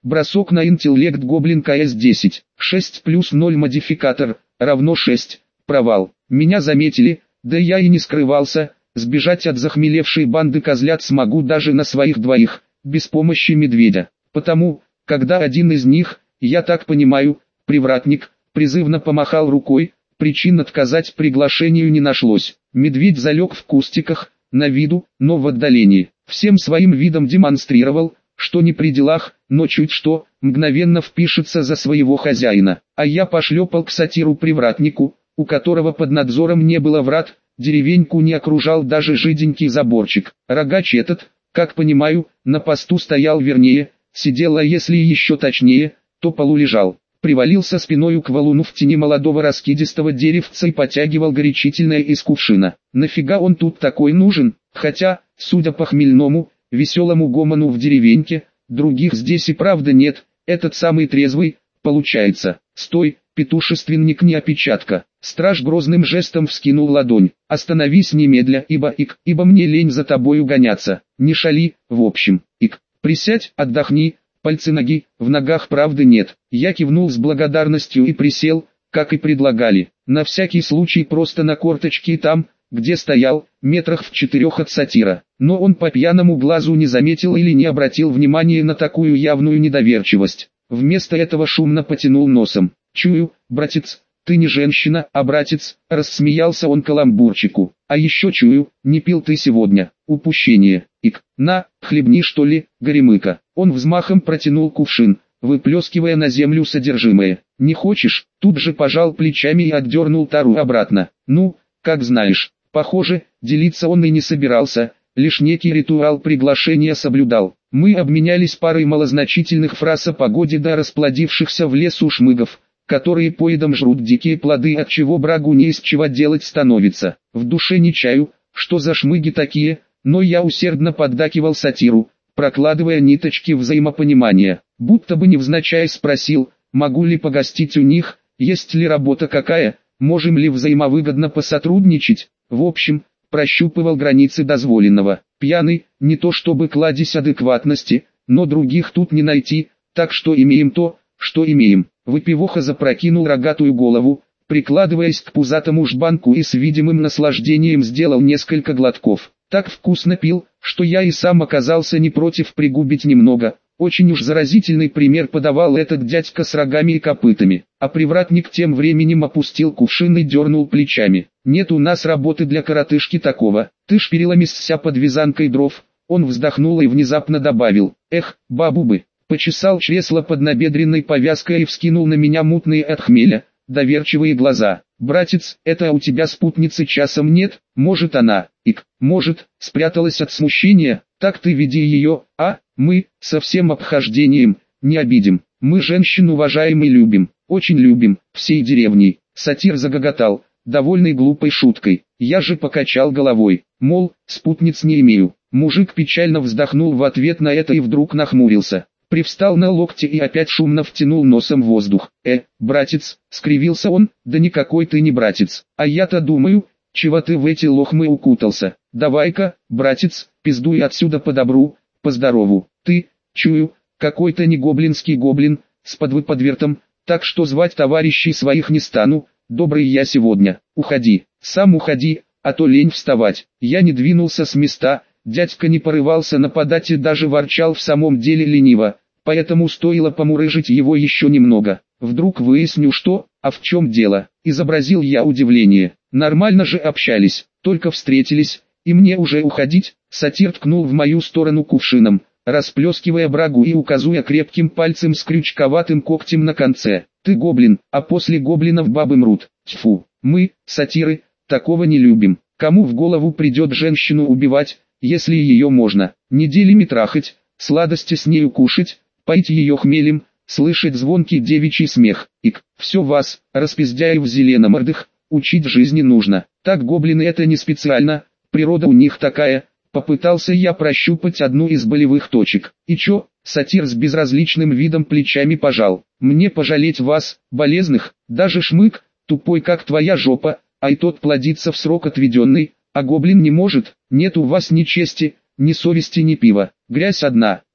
Бросок на интеллект гоблин КС-10. 6 плюс 0 модификатор, равно 6. Провал. Меня заметили, да я и не скрывался. Сбежать от захмелевшей банды козлят смогу даже на своих двоих, без помощи медведя. Потому, когда один из них, я так понимаю, привратник, призывно помахал рукой, причин отказать приглашению не нашлось. Медведь залег в кустиках, на виду, но в отдалении. Всем своим видом демонстрировал, что не при делах, но чуть что, мгновенно впишется за своего хозяина. А я пошлепал к сатиру-привратнику, у которого под надзором не было врат, деревеньку не окружал даже жиденький заборчик. Рогач этот, как понимаю, на посту стоял, вернее, сидел, а если еще точнее, то полулежал. Привалился спиною к валуну в тени молодого раскидистого деревца и потягивал горячительное из кувшина. Нафига он тут такой нужен? Хотя, судя по хмельному, веселому гомону в деревеньке, других здесь и правда нет, этот самый трезвый, получается. Стой, петушественник, не опечатка. Страж грозным жестом вскинул ладонь. Остановись немедля, ибо мне лень за тобою гоняться. Не шали, в общем. Присядь, отдохни, пальцы ноги, в ногах правды нет. Я кивнул с благодарностью и присел, как и предлагали. На всякий случай просто на корточки там, где стоял, метрах в 4 от сатира. Но он по пьяному глазу не заметил или не обратил внимания на такую явную недоверчивость. Вместо этого шумно потянул носом. «Чую, братец, ты не женщина, а братец», — рассмеялся он каламбурчику. «А еще чую, не пил ты сегодня, упущение. На, хлебни что ли, горемыка». Он взмахом протянул кувшин, выплескивая на землю содержимое. «Не хочешь?» Тут же пожал плечами и отдернул тару обратно. «Ну, как знаешь». Похоже, делиться он и не собирался, лишь некий ритуал приглашения соблюдал. Мы обменялись парой малозначительных фраз о погоде до расплодившихся в лесу шмыгов, которые поедом жрут дикие плоды, от чего брагу не из чего делать становится. В душе не чаю, что за шмыги такие, но я усердно поддакивал сатиру, прокладывая ниточки взаимопонимания. Будто бы невзначай спросил, могу ли погостить у них, есть ли работа какая, можем ли взаимовыгодно посотрудничать. В общем, прощупывал границы дозволенного. Пьяный, не то чтобы кладезь адекватности, но других тут не найти, так что имеем то, что имеем. Выпивоха запрокинул рогатую голову, прикладываясь к пузатому жбанку, и с видимым наслаждением сделал несколько глотков. Так вкусно пил, что я и сам оказался не против пригубить немного. Очень уж заразительный пример подавал этот дядька с рогами и копытами. А привратник тем временем опустил кувшин и дернул плечами. «Нет у нас работы для коротышки такого, ты ж переломишься под вязанкой дров». Он вздохнул и внезапно добавил: «Эх, бабубы». Почесал чресло под набедренной повязкой и вскинул на меня мутные от хмеля, доверчивые глаза. «Братец, это у тебя спутницы часом нет? Может она, может, спряталась от смущения? Так ты веди ее, а? Мы, со всем обхождением, не обидим. Мы женщин уважаем и любим, очень любим, всей деревней». Сатир загоготал, довольный глупой шуткой. Я же покачал головой, мол, спутниц не имею. Мужик печально вздохнул в ответ на это и вдруг нахмурился. Привстал на локте и опять шумно втянул носом воздух. Братец», — скривился он, — «да никакой ты не братец. А я-то думаю, чего ты в эти лохмы укутался. Давай-ка, братец, пиздуй отсюда по добру, по здорову. Ты, чую, какой-то не гоблинский гоблин, с подвыподвертом, так что звать товарищей своих не стану, добрый я сегодня. Уходи, сам уходи, а то лень вставать». Я не двинулся с места. Дядька не порывался нападать и даже ворчал в самом деле лениво, поэтому стоило помурыжить его еще немного. Вдруг выясню что, а в чем дело, изобразил я удивление. Нормально же общались, только встретились, и мне уже уходить. Сатир ткнул в мою сторону кувшином, расплескивая брагу и указуя крепким пальцем с крючковатым когтем на конце. «Ты гоблин, а после гоблинов бабы мрут. Тьфу, мы, сатиры, такого не любим. Кому в голову придет женщину убивать, если ее можно неделями трахать, сладости с нею кушать, поить ее хмелем, слышать звонкий девичий смех? Все вас, распиздяев зеленомордых, учить жизни нужно. Так гоблины это не специально, природа у них такая». Попытался я прощупать одну из болевых точек. «И чё?» Сатир с безразличным видом плечами пожал. «Мне пожалеть вас, болезных, даже шмык, тупой как твоя жопа, а и тот плодится в срок отведенный, а гоблин не может. Нет у вас ни чести, ни совести, ни пива, грязь одна».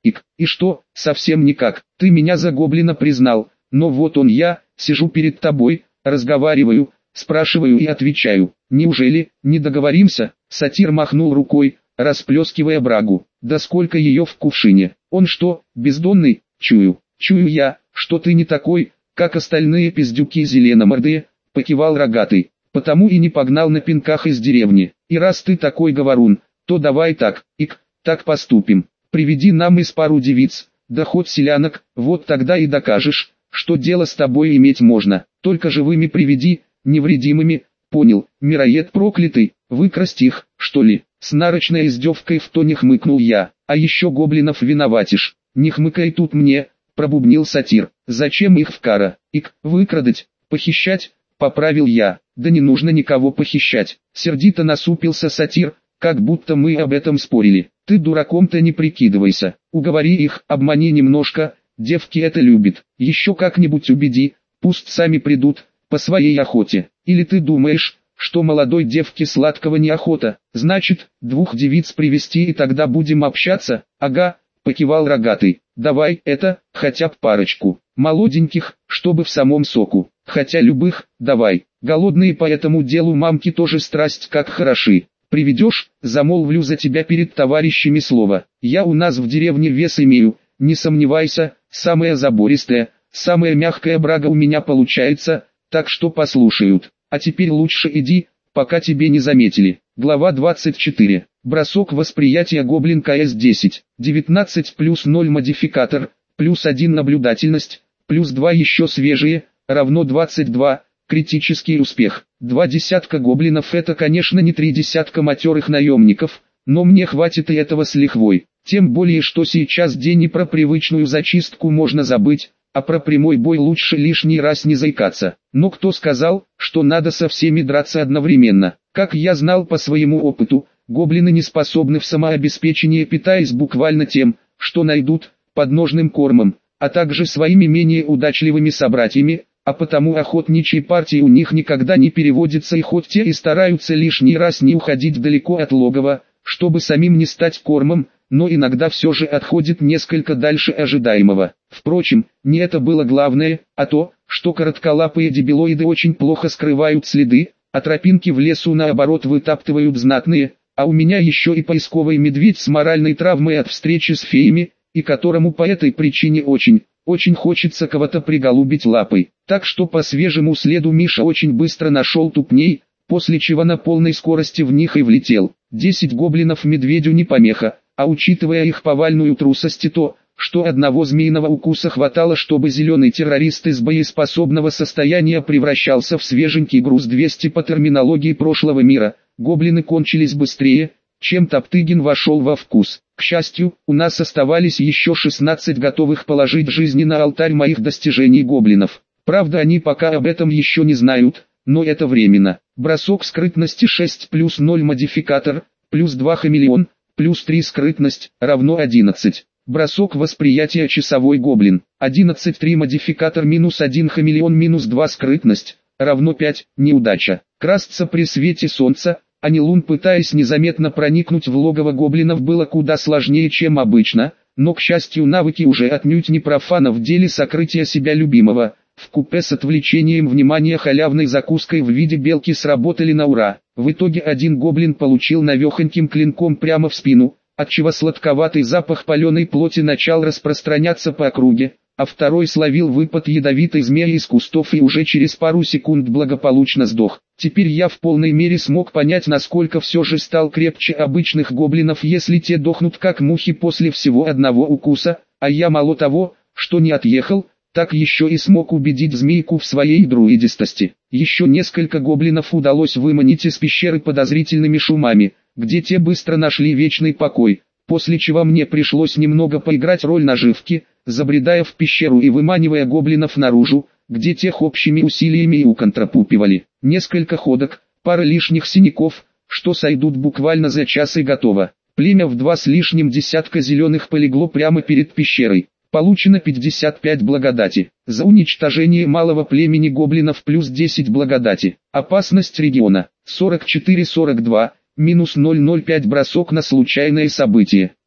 И что, совсем никак, ты меня за гоблина признал, но вот он я, сижу перед тобой, разговариваю, спрашиваю и отвечаю. Неужели, не договоримся? Сатир махнул рукой, расплескивая брагу. Да сколько ее в кувшине. Он что, бездонный? Чую я, что ты не такой, как остальные пиздюки зеленомордые, покивал рогатый. Потому и не погнал на пинках из деревни. И раз ты такой говорун, то давай так, так поступим. Приведи нам из пару девиц, да хоть селянок, вот тогда и докажешь, что дело с тобой иметь можно. Только живыми приведи, невредимыми, понял, мироед проклятый, выкрасть их, что ли? С нарочной издевкой в тоне хмыкнул я. А еще гоблинов виноватишь. Не хмыкай тут мне, пробубнил сатир. Зачем их в кара? Выкрадать, похищать, поправил я. Да не нужно никого похищать. Сердито насупился сатир, как будто мы об этом спорили. Ты дураком-то не прикидывайся. Уговори их, обмани немножко, девки это любят. Еще как-нибудь убеди, пусть сами придут, по своей охоте. Или ты думаешь, что молодой девке сладкого неохота? Значит, 2 девиц привести и тогда будем общаться? Ага, покивал рогатый. Давай это, хотя б парочку. Молоденьких, чтобы в самом соку. Хотя любых, давай. Голодные по этому делу мамки тоже страсть как хороши. Приведешь, замолвлю за тебя перед товарищами слово. Я у нас в деревне вес имею, не сомневайся, самая забористая, самая мягкая брага у меня получается, так что послушают. А теперь лучше иди, пока тебе не заметили. Глава 24. Бросок восприятия Гоблин КС-10. 19 плюс 0 модификатор, плюс 1 наблюдательность, плюс 2 еще свежие, равно 22. Критический успех. 2 десятка гоблинов — это, конечно, не 3 десятка матерых наемников, но мне хватит и этого с лихвой. Тем более, что сейчас день и про привычную зачистку можно забыть, а про прямой бой лучше лишний раз не заикаться. Но кто сказал, что надо со всеми драться одновременно? Как я знал по своему опыту, гоблины не способны в самообеспечении, питаясь буквально тем, что найдут, подножным кормом, а также своими менее удачливыми собратьями, а потому охотничьи партии у них никогда не переводятся, и хоть те и стараются лишний раз не уходить далеко от логова, чтобы самим не стать кормом, но иногда все же отходит несколько дальше ожидаемого. Впрочем, не это было главное, а то, что коротколапые дебилоиды очень плохо скрывают следы, а тропинки в лесу наоборот вытаптывают знатные, а у меня еще и поисковый медведь с моральной травмой от встречи с феями, и которому по этой причине очень хочется кого-то приголубить лапой. Так что по свежему следу Миша очень быстро нашел тупней, после чего на полной скорости в них и влетел. 10 гоблинов медведю не помеха, а учитывая их повальную трусость и то, что одного змеиного укуса хватало, чтобы зеленый террорист из боеспособного состояния превращался в свеженький груз 200 по терминологии прошлого мира, гоблины кончились быстрее, чем Топтыгин вошел во вкус. К счастью, у нас оставались еще 16 готовых положить жизни на алтарь моих достижений гоблинов. Правда, они пока об этом еще не знают, но это временно. Бросок скрытности 6 плюс 0 модификатор, плюс 2 хамелеон, плюс 3 скрытность, равно 11. Бросок восприятия часовой гоблин. 11-3 модификатор минус 1 хамелеон минус 2 скрытность, равно 5, неудача. Красться при свете солнца, а не лун, пытаясь незаметно проникнуть в логово гоблинов, было куда сложнее, чем обычно, но, к счастью, навыки уже отнюдь не профана в деле сокрытия себя любимого, вкупе с отвлечением внимания халявной закуской в виде белки сработали на ура. В итоге один гоблин получил навехоньким клинком прямо в спину, отчего сладковатый запах паленой плоти начал распространяться по округе, а второй словил выпад ядовитой змеи из кустов и уже через пару секунд благополучно сдох. Теперь я в полной мере смог понять, насколько все же стал крепче обычных гоблинов, если те дохнут как мухи после всего одного укуса, а я мало того, что не отъехал, так еще и смог убедить змейку в своей друидистости. Еще несколько гоблинов удалось выманить из пещеры подозрительными шумами, где те быстро нашли вечный покой, после чего мне пришлось немного поиграть роль наживки, забредая в пещеру и выманивая гоблинов наружу, где тех общими усилиями и уконтрапупивали. Несколько ходок, пара лишних синяков, что сойдут буквально за час и готово. Племя в 2 с лишним десятка зеленых полегло прямо перед пещерой. Получено 55 благодати. За уничтожение малого племени гоблинов плюс 10 благодати. Опасность региона 44-42, минус 005. Бросок на случайное событие.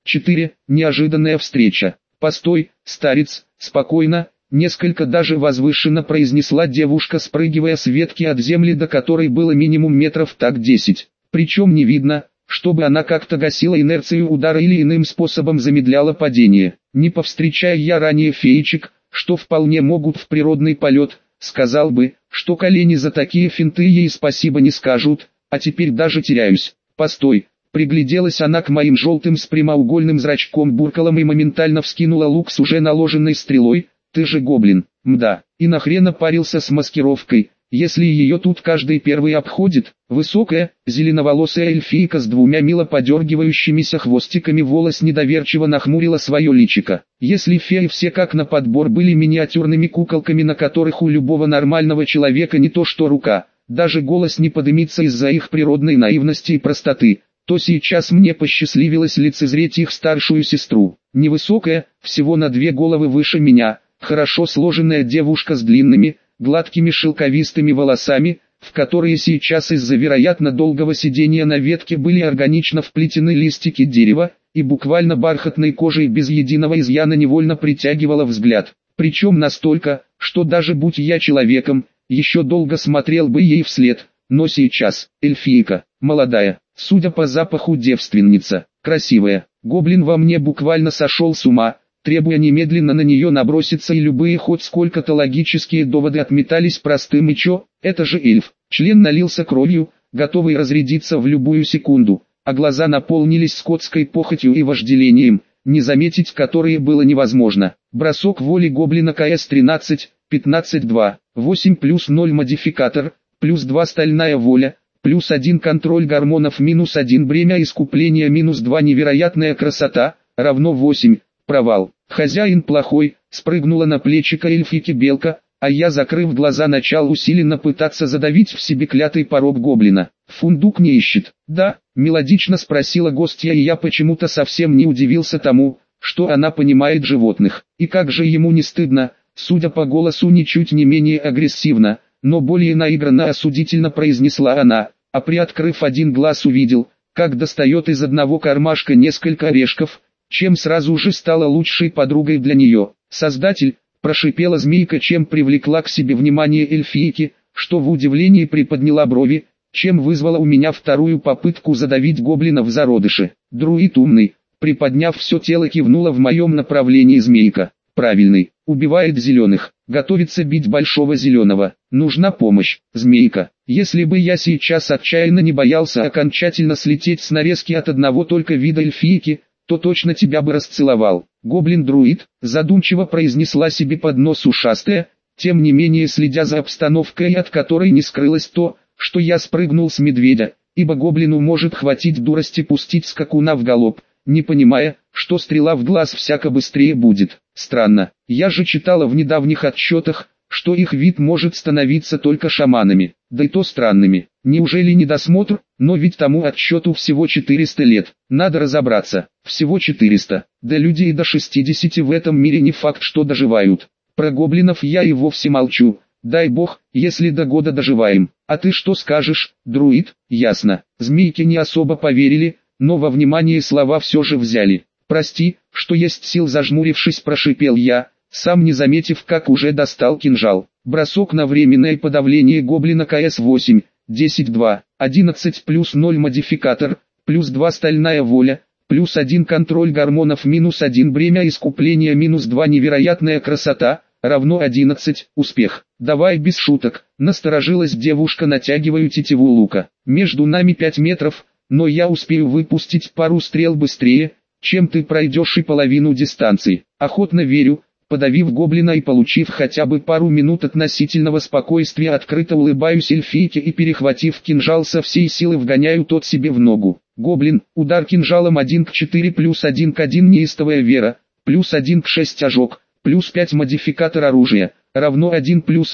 4. Неожиданная встреча. «Постой, старец, спокойно», несколько даже возвышенно произнесла девушка, спрыгивая с ветки от земли, до которой было минимум метров так 10. Причем не видно, чтобы она как-то гасила инерцию удара или иным способом замедляла падение. Не повстречая я ранее феечек, что вполне могут в природный полет, сказал бы, что колени за такие финты ей спасибо не скажут, а теперь даже теряюсь. «Постой». Пригляделась она к моим желтым с прямоугольным зрачком-буркалом и моментально вскинула лук с уже наложенной стрелой. «Ты же гоблин, мда, и нахрена парился с маскировкой, если ее тут каждый первый обходит?» Высокая, зеленоволосая эльфийка с двумя мило подергивающимися хвостиками волос недоверчиво нахмурила свое личико. Если феи все как на подбор были миниатюрными куколками, на которых у любого нормального человека не то что рука, даже голос не подымится из-за их природной наивности и простоты, то сейчас мне посчастливилось лицезреть их старшую сестру. Невысокая, всего на 2 головы выше меня, хорошо сложенная девушка с длинными, гладкими шелковистыми волосами, в которые сейчас из-за вероятно долгого сидения на ветке были органично вплетены листики дерева, и буквально бархатной кожей без единого изъяна невольно притягивала взгляд. Причем настолько, что даже будь я человеком, еще долго смотрел бы ей вслед, но сейчас, эльфийка, молодая, судя по запаху девственница, красивая, гоблин во мне буквально сошел с ума, требуя немедленно на нее наброситься, и любые хоть сколько-то логические доводы отметались простым: и чё, это же эльф. Член налился кровью, готовый разрядиться в любую секунду, а глаза наполнились скотской похотью и вожделением, не заметить которые было невозможно. Бросок воли гоблина КС-13, 15-2, 8 плюс 0 модификатор, плюс 2 стальная воля, плюс 1 контроль гормонов, минус 1 бремя искупления, минус 2 невероятная красота, равно 8, провал. Хозяин плохой, спрыгнула на плечико эльфийки белка, а я, закрыв глаза, начал усиленно пытаться задавить в себе клятый порог гоблина. «Фундук не ищет?» «Да», мелодично спросила гостья, и я почему-то совсем не удивился тому, что она понимает животных. И как же ему не стыдно, судя по голосу ничуть не менее агрессивно, но более наигранно осудительно произнесла она, а приоткрыв один глаз увидел, как достает из одного кармашка несколько орешков, чем сразу же стала лучшей подругой для нее. «Создатель», прошипела змейка, чем привлекла к себе внимание эльфийки, что в удивлении приподняла брови, чем вызвала у меня вторую попытку задавить гоблина в зародыше. «Друид умный», приподняв все тело, кивнула в моем направлении змейка. «Правильный, убивает зеленых, готовится бить большого зеленого, нужна помощь, змейка». Если бы я сейчас отчаянно не боялся окончательно слететь с нарезки от одного только вида эльфийки, то точно тебя бы расцеловал. «Гоблин-друид», задумчиво произнесла себе под нос ушастая, тем не менее следя за обстановкой, от которой не скрылось то, что я спрыгнул с медведя, ибо гоблину может хватить дурости пустить скакуна в галоп, не понимая, что стрела в глаз всяко быстрее будет. Странно, я же читала в недавних отчетах, что их вид может становиться только шаманами, да и то странными. Неужели недосмотр? Но ведь тому отчету всего 400 лет, надо разобраться, всего 400, да людей до 60 в этом мире не факт что доживают. Про гоблинов я и вовсе молчу, дай бог, если до года доживаем. А ты что скажешь, друид? Ясно, змейки не особо поверили, но во внимание слова все же взяли. «Прости, что есть сил», зажмурившись, прошипел я, сам не заметив, как уже достал кинжал. Бросок на временное подавление гоблина КС-8, 10-2, 11 плюс 0 модификатор, плюс 2 стальная воля, плюс 1 контроль гормонов, минус 1 бремя искупления, минус 2 невероятная красота, равно 11, успех. «Давай без шуток», насторожилась девушка, натягивая тетиву лука. «Между нами 5 метров, но я успею выпустить пару стрел быстрее, чем ты пройдешь и половину дистанции». «Охотно верю», подавив гоблина и получив хотя бы пару минут относительного спокойствия, открыто улыбаюсь эльфийке и, перехватив кинжал, со всей силы вгоняю тот себе в ногу. Гоблин, удар кинжалом 1 к 4 плюс 1 к 1 неистовая вера, плюс 1 к 6 ожог, плюс 5 модификатор оружия, равно 1 плюс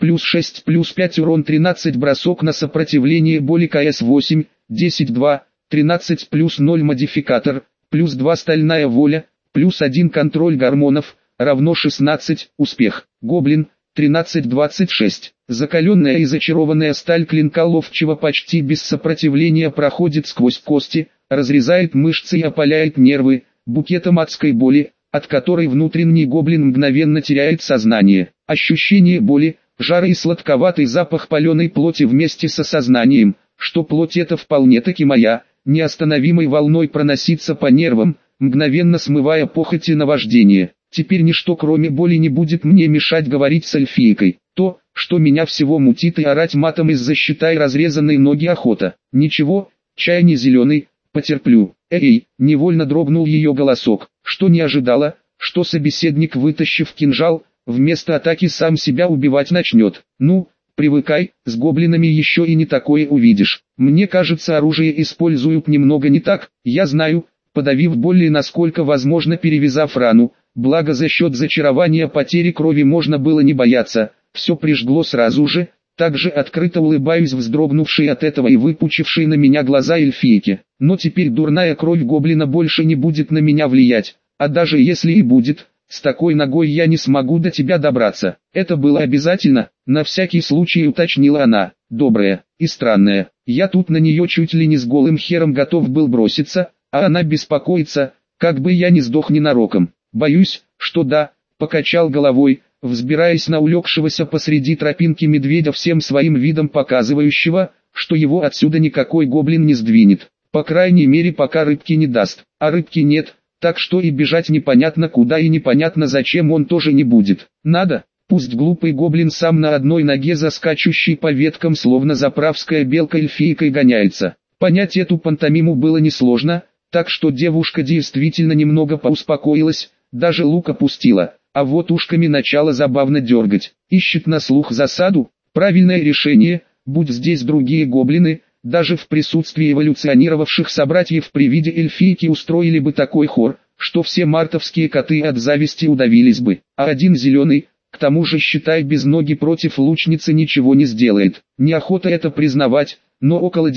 6 плюс 5 урон, 13 бросок на сопротивление боли КС-8, 10-2, 13 плюс 0 модификатор, плюс 2 стальная воля, плюс 1 контроль гормонов, равно 16, успех. Гоблин, 13-26. Закаленная и зачарованная сталь клинка ловчего почти без сопротивления проходит сквозь кости, разрезает мышцы и опаляет нервы, букетом адской боли, от которой внутренний гоблин мгновенно теряет сознание. Ощущение боли, жара и сладковатый запах паленой плоти вместе с осознанием, что плоть эта вполне-таки моя, неостановимой волной проносится по нервам, мгновенно смывая похоть и наваждение. Теперь ничто кроме боли не будет мне мешать говорить с эльфийкой. То, что меня всего мутит и орать матом из-за считай разрезанной ноги охота. Ничего, чай не зеленый, потерплю. Эй, невольно дрогнул ее голосок, что не ожидала, что собеседник, вытащив кинжал, вместо атаки сам себя убивать начнет. Ну, привыкай, с гоблинами еще и не такое увидишь. Мне кажется, оружие используют немного не так, я знаю, подавив боль и насколько возможно перевязав рану, благо за счет зачарования потери крови можно было не бояться, все прижгло сразу же, также открыто улыбаюсь вздрогнувшей от этого и выпучившей на меня глаза эльфийки. Но теперь дурная кровь гоблина больше не будет на меня влиять, а даже если и будет, с такой ногой я не смогу до тебя добраться. Это было обязательно, на всякий случай уточнила она, добрая и странная. Я тут на нее чуть ли не с голым хером готов был броситься, а она беспокоится, как бы я не сдох ненароком. Боюсь, что да, покачал головой, взбираясь на улегшегося посреди тропинки медведя всем своим видом показывающего, что его отсюда никакой гоблин не сдвинет. По крайней мере пока рыбки не даст, а рыбки нет, так что и бежать непонятно куда и непонятно зачем он тоже не будет. Надо, пусть глупый гоблин сам на одной ноге заскачущий по веткам словно заправская белка эльфийкой гоняется. Понять эту пантомиму было несложно, так что девушка действительно немного поуспокоилась, даже лук опустила, а вот ушками начала забавно дергать. Ищет на слух засаду, правильное решение, будь здесь другие гоблины, даже в присутствии эволюционировавших собратьев при виде эльфийки устроили бы такой хор, что все мартовские коты от зависти удавились бы, а один зеленый, к тому же считай без ноги против лучницы ничего не сделает. Неохота это признавать, но около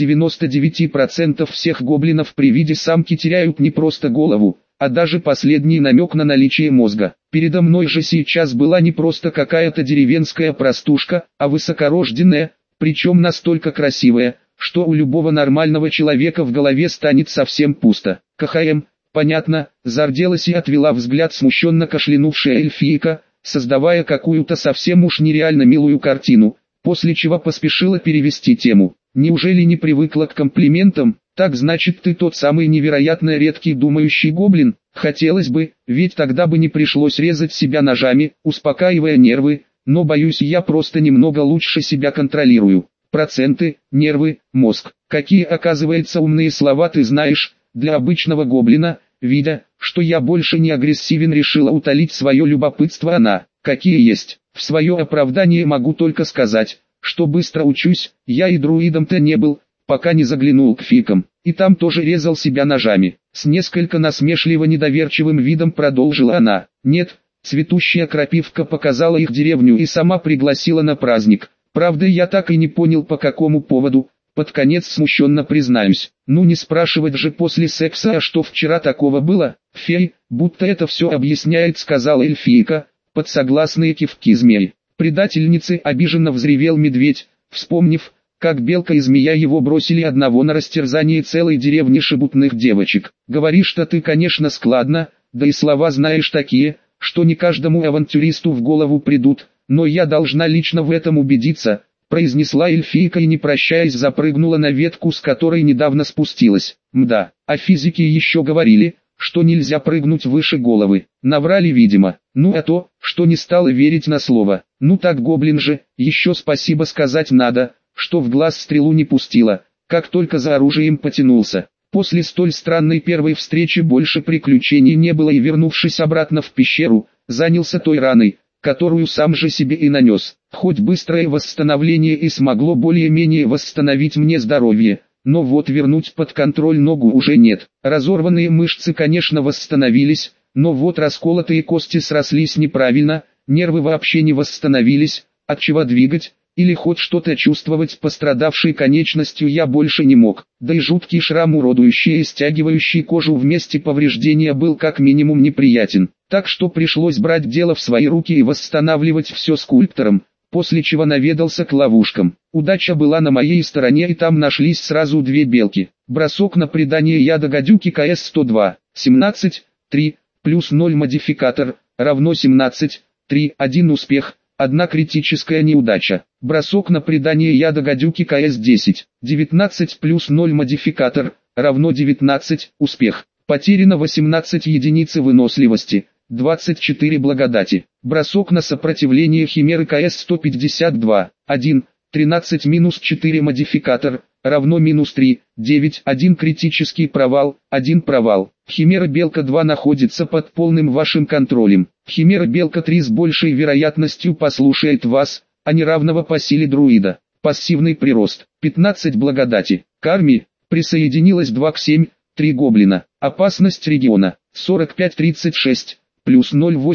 99% всех гоблинов при виде самки теряют не просто голову, а даже последний намек на наличие мозга. Передо мной же сейчас была не просто какая-то деревенская простушка, а высокорожденная, причем настолько красивая, что у любого нормального человека в голове станет совсем пусто. КХМ, понятно, зарделась и отвела взгляд смущенно кашлянувшая эльфийка, создавая какую-то совсем уж нереально милую картину, после чего поспешила перевести тему. Неужели не привыкла к комплиментам? Так значит ты тот самый невероятно редкий думающий гоблин? Хотелось бы, ведь тогда бы не пришлось резать себя ножами, успокаивая нервы, но боюсь я просто немного лучше себя контролирую. Проценты, нервы, мозг. Какие оказывается умные слова ты знаешь, для обычного гоблина, видя, что я больше не агрессивен, решила утолить свое любопытство она. Какие есть? В свое оправдание могу только сказать, что быстро учусь, я и друидом-то не был, пока не заглянул к фикам, и там тоже резал себя ножами. С несколько насмешливо недоверчивым видом продолжила она. Нет, цветущая крапивка показала их деревню и сама пригласила на праздник. Правда я так и не понял по какому поводу, под конец смущенно признаюсь. Ну не спрашивать же после секса, а что вчера такого было? Фей, будто это все объясняет, сказала эльфийка, под согласные кивки змей. Предательницы, обиженно взревел медведь, вспомнив, как белка и змея его бросили одного на растерзание целой деревни шебутных девочек. Говоришь-то ты, конечно, складно, да и слова знаешь такие, что не каждому авантюристу в голову придут, но я должна лично в этом убедиться, произнесла эльфийка и не прощаясь запрыгнула на ветку, с которой недавно спустилась. Мда, а физики еще говорили, что нельзя прыгнуть выше головы. Наврали видимо. Ну а то, что не стала верить на слово. Ну так гоблин же, еще спасибо сказать надо, что в глаз стрелу не пустила, как только за оружием потянулся. После столь странной первой встречи больше приключений не было и вернувшись обратно в пещеру, занялся той раной, которую сам же себе и нанес. Хоть быстрое восстановление и смогло более-менее восстановить мне здоровье, но вот вернуть под контроль ногу уже нет. Разорванные мышцы, конечно, восстановились, но вот расколотые кости срослись неправильно, нервы вообще не восстановились, отчего двигать или хоть что-то чувствовать пострадавшей конечностью я больше не мог. Да и жуткий шрам, уродующий и стягивающий кожу вместе повреждения, был как минимум неприятен. Так что пришлось брать дело в свои руки и восстанавливать все скульптором, после чего наведался к ловушкам. Удача была на моей стороне, и там нашлись сразу две белки. Бросок на придание яда гадюки КС-102. 17. 3, плюс 0 модификатор, равно 17, 3, 1 успех, 1 критическая неудача. Бросок на придание яда гадюки КС-10. 19 плюс 0 модификатор, равно 19, успех. Потеряно 18 единиц выносливости, 24 благодати. Бросок на сопротивление химеры КС-152. 1, 13 минус 4 модификатор, равно минус 3, 9, 1 критический провал, 1 провал. Химера Белка 2 находится под полным вашим контролем. Химера Белка 3 с большей вероятностью послушает вас, а не равного по силе друида. Пассивный прирост. 15 благодати. К армии присоединилось 2 к 7, 3 гоблина. Опасность региона. 45-36, плюс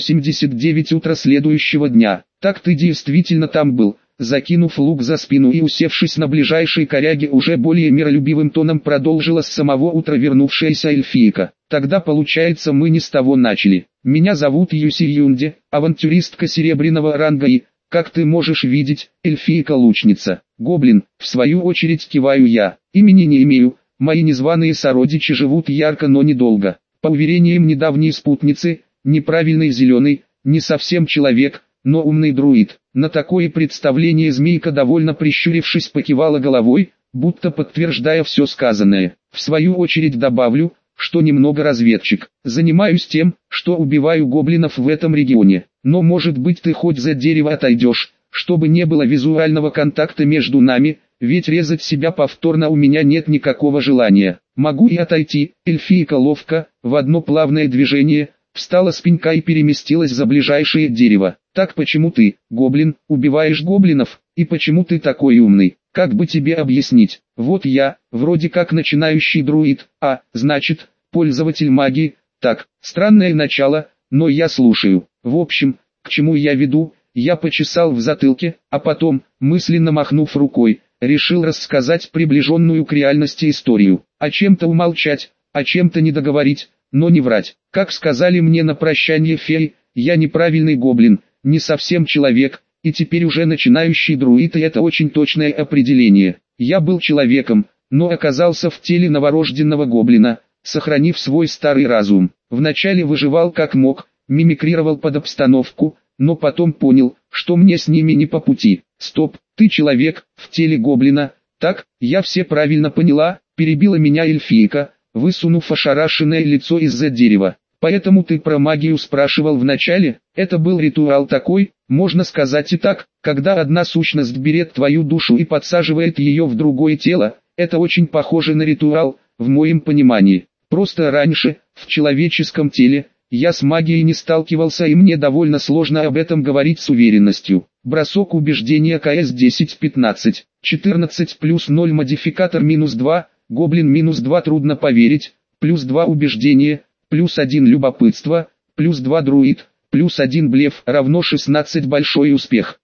0,89 утра следующего дня. Так ты действительно там был. Закинув лук за спину и усевшись на ближайшей коряге, уже более миролюбивым тоном продолжила с самого утра вернувшаяся эльфийка. Тогда получается, мы не с того начали. Меня зовут Юси Юнди, авантюристка серебряного ранга и, как ты можешь видеть, эльфийка-лучница. Гоблин, в свою очередь киваю я. Имени не имею, мои незваные сородичи живут ярко, но недолго. По уверениям недавней спутницы, неправильный зеленый, не совсем человек, но умный друид. На такое представление змейка, довольно прищурившись, покивала головой, будто подтверждая все сказанное. В свою очередь добавлю, что немного разведчик. Занимаюсь тем, что убиваю гоблинов в этом регионе. Но может быть ты хоть за дерево отойдешь, чтобы не было визуального контакта между нами, ведь резать себя повторно у меня нет никакого желания. Могу и отойти. Эльфийка ловко, в одно плавное движение, встала с пенька и переместилась за ближайшее дерево. Так почему ты, гоблин, убиваешь гоблинов, и почему ты такой умный? Как бы тебе объяснить? Вот я, вроде как начинающий друид, значит, пользователь магии. Так, странное начало, но я слушаю. В общем, к чему я веду? Я почесал в затылке, а потом, мысленно махнув рукой, решил рассказать приближенную к реальности историю. О чем-то умолчать, о чем-то не договорить, но не врать. Как сказали мне на прощание феи, я неправильный гоблин, не совсем человек, и теперь уже начинающий друид, и это очень точное определение. Я был человеком, но оказался в теле новорожденного гоблина, сохранив свой старый разум. Вначале выживал как мог, мимикрировал под обстановку, но потом понял, что мне с ними не по пути. Стоп, ты человек, в теле гоблина, так, я все правильно поняла, перебила меня эльфийка, высунув ошарашенное лицо из-за дерева. Поэтому ты про магию спрашивал вначале? Это был ритуал такой, можно сказать и так, когда одна сущность берет твою душу и подсаживает ее в другое тело. Это очень похоже на ритуал, в моем понимании. Просто раньше, в человеческом теле, я с магией не сталкивался, и мне довольно сложно об этом говорить с уверенностью. Бросок убеждения КС-10 15, 14 плюс 0 модификатор минус 2, гоблин минус 2 трудно поверить, плюс 2 убеждения, плюс 1 любопытство, плюс 2 друид, плюс 1 блеф равно 16 большой успех.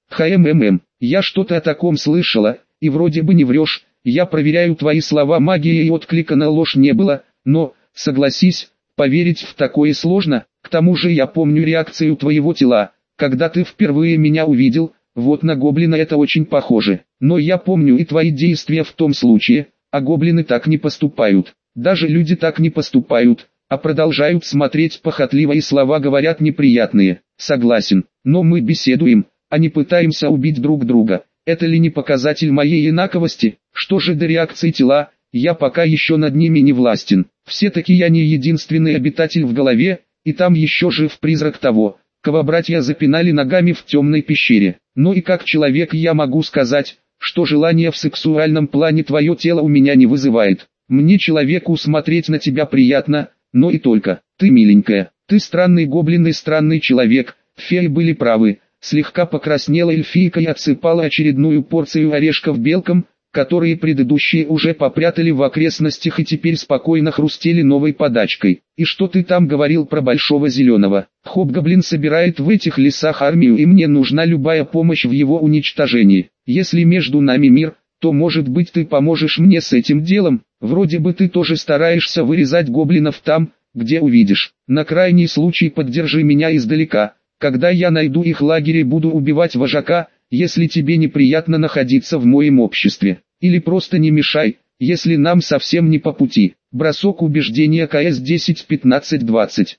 Я что-то о таком слышала, и вроде бы не врешь, я проверяю твои слова магией, и отклика на ложь не было, но, согласись, поверить в такое сложно. К тому же я помню реакцию твоего тела, когда ты впервые меня увидел, вот на гоблина это очень похоже. Но я помню и твои действия в том случае, а гоблины так не поступают. Даже люди так не поступают, а продолжают смотреть похотливо, и слова говорят неприятные. Согласен, но мы беседуем, а не пытаемся убить друг друга. Это ли не показатель моей инаковости? Что же до реакции тела, я пока еще над ними не властен. Все-таки я не единственный обитатель в голове, и там еще жив призрак того, кого братья запинали ногами в темной пещере. Но и как человек я могу сказать, что желание в сексуальном плане твое тело у меня не вызывает. Мне, человеку, смотреть на тебя приятно, но и только. Ты миленькая, ты странный гоблин и странный человек. Феи были правы. Слегка покраснела эльфийка и отсыпала очередную порцию орешков белкам, которые предыдущие уже попрятали в окрестностях и теперь спокойно хрустели новой подачкой. И что ты там говорил про большого зеленого? Хобгоблин собирает в этих лесах армию, и мне нужна любая помощь в его уничтожении. Если между нами мир, то может быть ты поможешь мне с этим делом? Вроде бы ты тоже стараешься вырезать гоблинов там, где увидишь. На крайний случай поддержи меня издалека. Когда я найду их лагерь и буду убивать вожака, если тебе неприятно находиться в моем обществе. Или просто не мешай, если нам совсем не по пути. Бросок убеждения КС 10 15 20.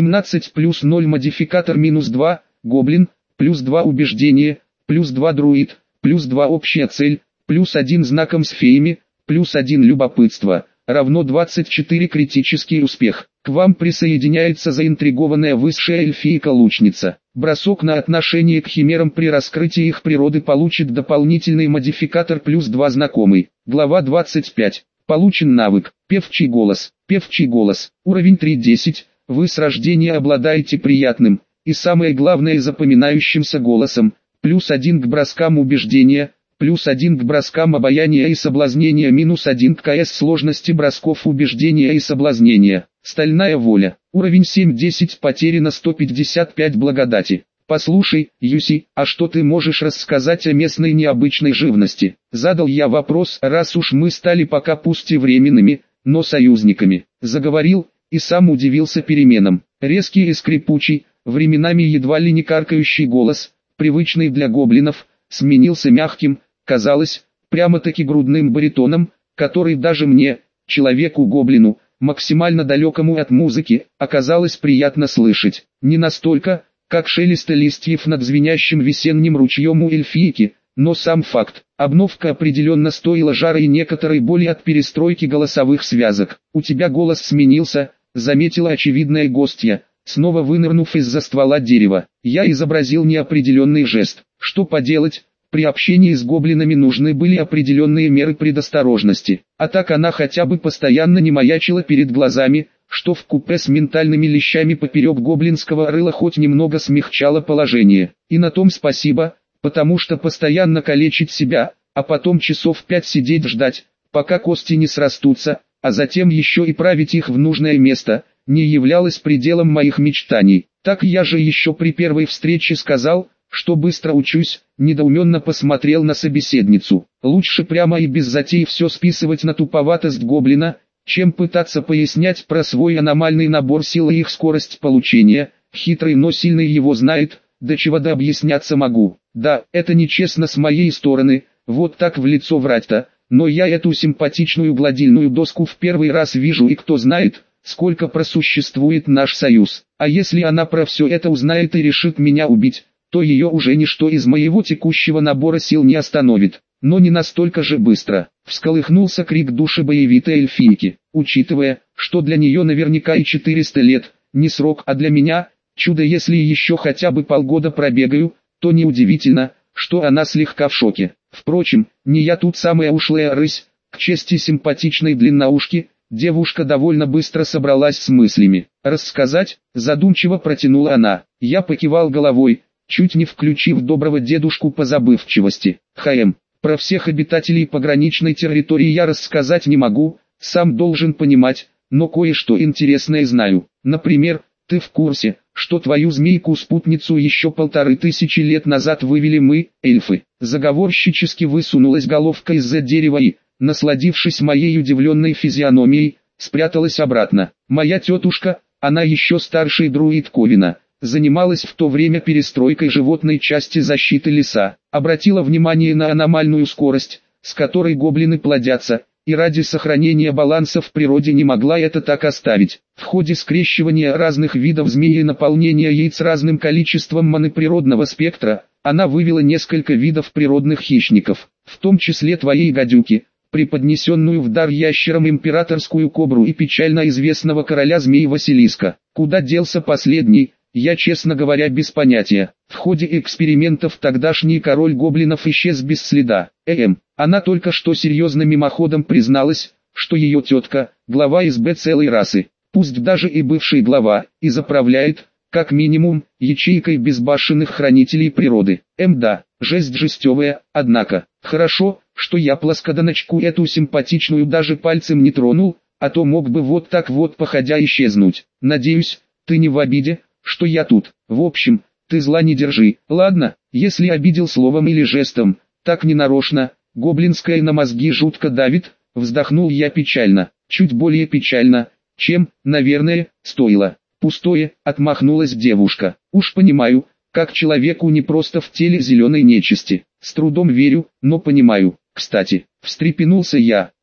18 плюс 0 модификатор минус 2, гоблин, плюс 2 убеждение, плюс 2 друид, плюс 2 общая цель, плюс 1 знаком с феями, плюс 1 любопытство, равно 24 критический успех. К вам присоединяется заинтригованная высшая эльфийка-лучница. Бросок на отношение к химерам при раскрытии их природы получит дополнительный модификатор плюс 2 знакомый. Глава 25. Получен навык «Певчий голос». Певчий голос. Уровень 3.10. Вы с рождения обладаете приятным и, самое главное, запоминающимся голосом. Плюс 1 к броскам убеждения, плюс 1 к броскам обаяния и соблазнения, минус 1 к КС сложности бросков убеждения и соблазнения. Стальная воля. Уровень 7.10. Потеряно 155 благодати. «Послушай, Юси, а что ты можешь рассказать о местной необычной живности?» Задал я вопрос, раз уж мы стали пока пусть и временными, но союзниками. Заговорил, и сам удивился переменам. Резкий и скрипучий, временами едва ли не каркающий голос, привычный для гоблинов, сменился мягким, казалось, прямо-таки грудным баритоном, который даже мне, человеку-гоблину, максимально далекому от музыки, оказалось приятно слышать. Не настолько, как шелест листьев над звенящим весенним ручьем у эльфийки, но сам факт. Обновка определенно стоила жара и некоторой боли от перестройки голосовых связок. «У тебя голос сменился», — заметила очевидная гостья, снова вынырнув из-за ствола дерева. Я изобразил неопределенный жест. Что поделать, при общении с гоблинами нужны были определенные меры предосторожности. А так она хотя бы постоянно не маячила перед глазами, что вкупе с ментальными лещами поперек гоблинского рыла хоть немного смягчало положение. И на том спасибо, потому что постоянно калечить себя, а потом часов 5 сидеть ждать, пока кости не срастутся, а затем еще и править их в нужное место, не являлось пределом моих мечтаний. Так я же еще при первой встрече сказал, что быстро учусь, недоуменно посмотрел на собеседницу. Лучше прямо и без затей все списывать на туповатость гоблина, чем пытаться пояснять про свой аномальный набор сил и их скорость получения. Хитрый, но сильный его знает, до чего да объясняться могу. Да, это нечестно с моей стороны, вот так в лицо врать-то, но я эту симпатичную гладильную доску в первый раз вижу, и кто знает, сколько просуществует наш союз. А если она про все это узнает и решит меня убить, то ее уже ничто из моего текущего набора сил не остановит. Но не настолько же быстро. Всколыхнулся крик души боевитой эльфийки. Учитывая, что для нее наверняка и 400 лет, не срок, а для меня, чудо, если еще хотя бы полгода пробегаю, то неудивительно, что она слегка в шоке. Впрочем, не я тут самая ушлая рысь. К чести симпатичной длинноушки, девушка довольно быстро собралась с мыслями. «Рассказать?» – задумчиво протянула она. Я покивал головой, чуть не включив доброго дедушку по забывчивости. Про всех обитателей пограничной территории я рассказать не могу, сам должен понимать, но кое-что интересное знаю. Например, ты в курсе, что твою змейку-спутницу еще 1500 лет назад вывели мы, эльфы? Заговорщически высунулась головка из-за дерева и, насладившись моей удивленной физиономией, спряталась обратно. Моя тетушка, она еще старший друид Ковина, занималась в то время перестройкой животной части защиты леса, обратила внимание на аномальную скорость, с которой гоблины плодятся, и ради сохранения баланса в природе не могла это так оставить. В ходе скрещивания разных видов змей и наполнения яиц разным количеством маны природного спектра, она вывела несколько видов природных хищников, в том числе твоей гадюки, преподнесенную в дар ящерам императорскую кобру и печально известного короля змей Василиска. Куда делся последний? Я, честно говоря, без понятия. В ходе экспериментов тогдашний король гоблинов исчез без следа. Она только что серьезно мимоходом призналась, что ее тетка, глава СБ целой расы, пусть даже и бывший глава, и заправляет, как минимум, ячейкой безбашенных хранителей природы. Да, жесть жестевая, однако, хорошо, что я плоскодоночку эту симпатичную даже пальцем не тронул, а то мог бы вот так вот походя исчезнуть. Надеюсь, ты не в обиде, что я тут. В общем, ты зла не держи. Ладно, если обидел словом или жестом, так ненарочно, гоблинское на мозги жутко давит, вздохнул я печально, чуть более печально, чем, наверное, стоило. Пустое, отмахнулась девушка. Уж понимаю, как человеку не просто в теле зеленой нечисти. С трудом верю, но понимаю. Кстати, встрепенулся я,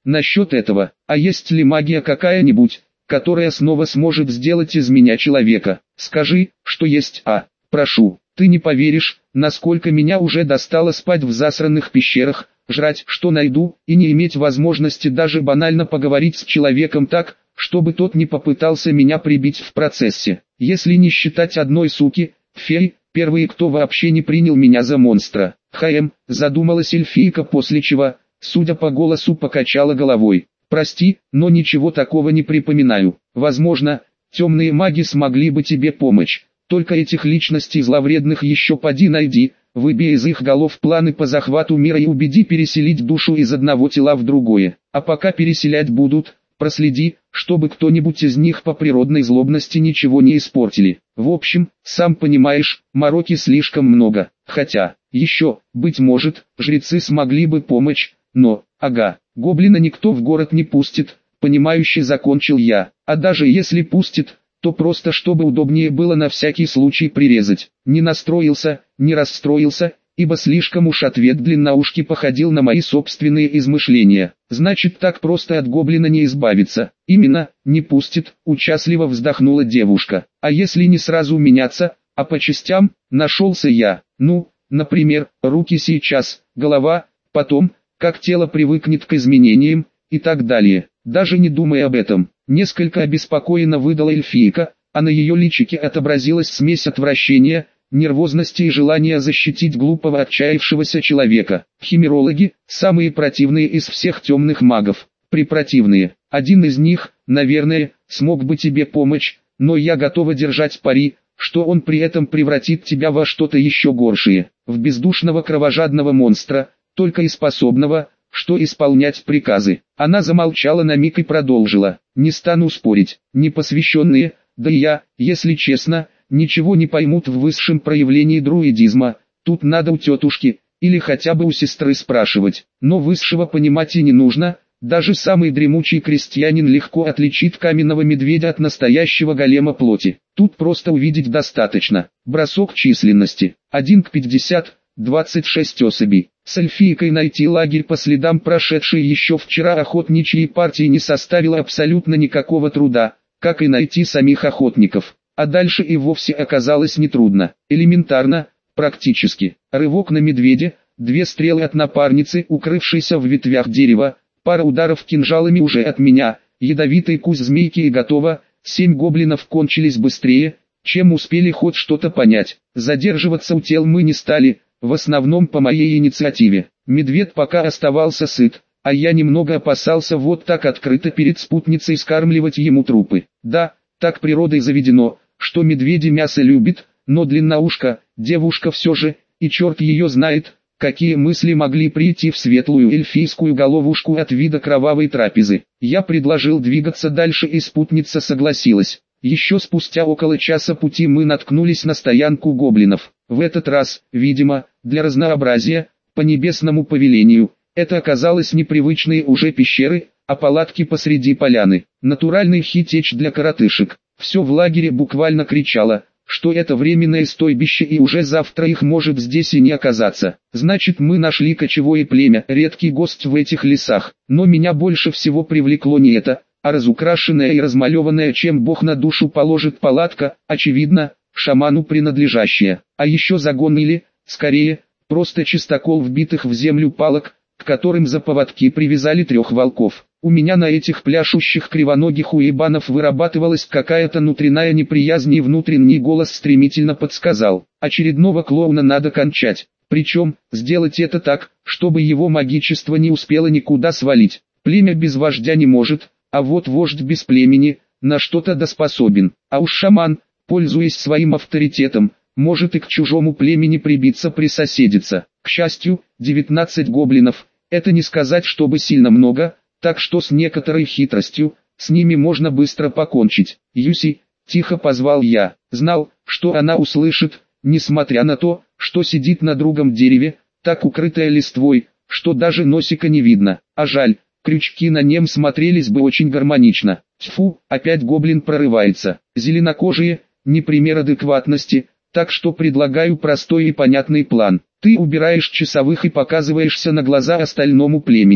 насчет этого. А есть ли магия какая-нибудь, которая снова сможет сделать из меня человека? Скажи, что есть, прошу. Ты не поверишь, насколько меня уже достало спать в засранных пещерах, жрать, что найду, и не иметь возможности даже банально поговорить с человеком так, чтобы тот не попытался меня прибить в процессе. Если не считать одной суки, феи, первые, кто вообще не принял меня за монстра. Задумалась эльфийка, после чего, судя по голосу, покачала головой. Прости, но ничего такого не припоминаю. Возможно, темные маги смогли бы тебе помочь. Только этих личностей зловредных еще поди найди, выбей из их голов планы по захвату мира и убеди переселить душу из одного тела в другое. А пока переселять будут, проследи, чтобы кто-нибудь из них по природной злобности ничего не испортили. В общем, сам понимаешь, мороки слишком много. Хотя, еще, быть может, жрецы смогли бы помочь, но, гоблина никто в город не пустит, понимающе закончил я. А даже если пустит, то просто чтобы удобнее было на всякий случай прирезать. Не настроился, не расстроился, ибо слишком уж ответ длинноушки походил на мои собственные измышления. Значит, так просто от гоблина не избавиться. Именно, не пустит, участливо вздохнула девушка. А если не сразу меняться, а по частям, нашелся я. Ну, например, руки сейчас, голова, потом, как тело привыкнет к изменениям, и так далее. Даже не думай об этом. Несколько обеспокоенно выдала эльфийка, а на ее личике отобразилась смесь отвращения, нервозности и желания защитить глупого отчаявшегося человека. Химерологи – самые противные из всех темных магов. Препротивные. Один из них, наверное, смог бы тебе помочь, но я готова держать пари, что он при этом превратит тебя во что-то еще горшее. В бездушного кровожадного монстра, только и способного, что исполнять приказы. Она замолчала на миг и продолжила. Не стану спорить, непосвященные, да и я, если честно, ничего не поймут в высшем проявлении друидизма. Тут надо у тетушки, или хотя бы у сестры спрашивать. Но высшего понимать и не нужно, даже самый дремучий крестьянин легко отличит каменного медведя от настоящего голема плоти. Тут просто увидеть достаточно. Бросок численности. 1 к 50, 26 особей. С эльфийкой найти лагерь по следам прошедшей еще вчера охотничьей партии не составило абсолютно никакого труда, как и найти самих охотников. А дальше и вовсе оказалось нетрудно. Элементарно, практически. Рывок на медведя, 2 стрелы от напарницы, укрывшейся в ветвях дерева, пара ударов кинжалами уже от меня, ядовитый кусь змейки и готово. 7 гоблинов кончились быстрее, чем успели хоть что-то понять. Задерживаться у тел мы не стали, в основном по моей инициативе. Медведь пока оставался сыт, а я немного опасался вот так открыто перед спутницей скармливать ему трупы. Да, так природой заведено, что медведи мясо любит, но длинноушка, девушка все же, и черт ее знает, какие мысли могли прийти в светлую эльфийскую головушку от вида кровавой трапезы. Я предложил двигаться дальше, и спутница согласилась. Еще спустя около часа пути мы наткнулись на стоянку гоблинов. В этот раз, видимо, для разнообразия, по небесному повелению, это оказалось непривычные уже пещеры, а палатки посреди поляны. Натуральный хитеч для коротышек. Все в лагере буквально кричало, что это временное стойбище и уже завтра их может здесь и не оказаться. Значит, мы нашли кочевое племя, редкий гость в этих лесах. Но меня больше всего привлекло не это, а разукрашенная и размалеванная, чем Бог на душу положит, палатка, очевидно, шаману принадлежащая. А еще загон или, скорее, просто чистокол вбитых в землю палок, к которым за поводки привязали 3 волков. У меня на этих пляшущих кривоногих уебанов вырабатывалась какая-то внутренняя неприязнь, и внутренний голос стремительно подсказал: очередного клоуна надо кончать. Причем, сделать это так, чтобы его магичество не успело никуда свалить. Племя без вождя не может, а вот вождь без племени, на что-то доспособен. А уж шаман, пользуясь своим авторитетом, может и к чужому племени прибиться, присоседиться. К счастью, 19 гоблинов, это не сказать, чтобы сильно много, так что с некоторой хитростью, с ними можно быстро покончить. «Юси», — тихо позвал я, знал, что она услышит, несмотря на то, что сидит на другом дереве, так укрытая листвой, что даже носика не видно. А жаль, крючки на нем смотрелись бы очень гармонично. Тьфу, опять гоблин прорывается. Зеленокожие, не пример адекватности, так что предлагаю простой и понятный план. Ты убираешь часовых и показываешься на глаза остальному племени.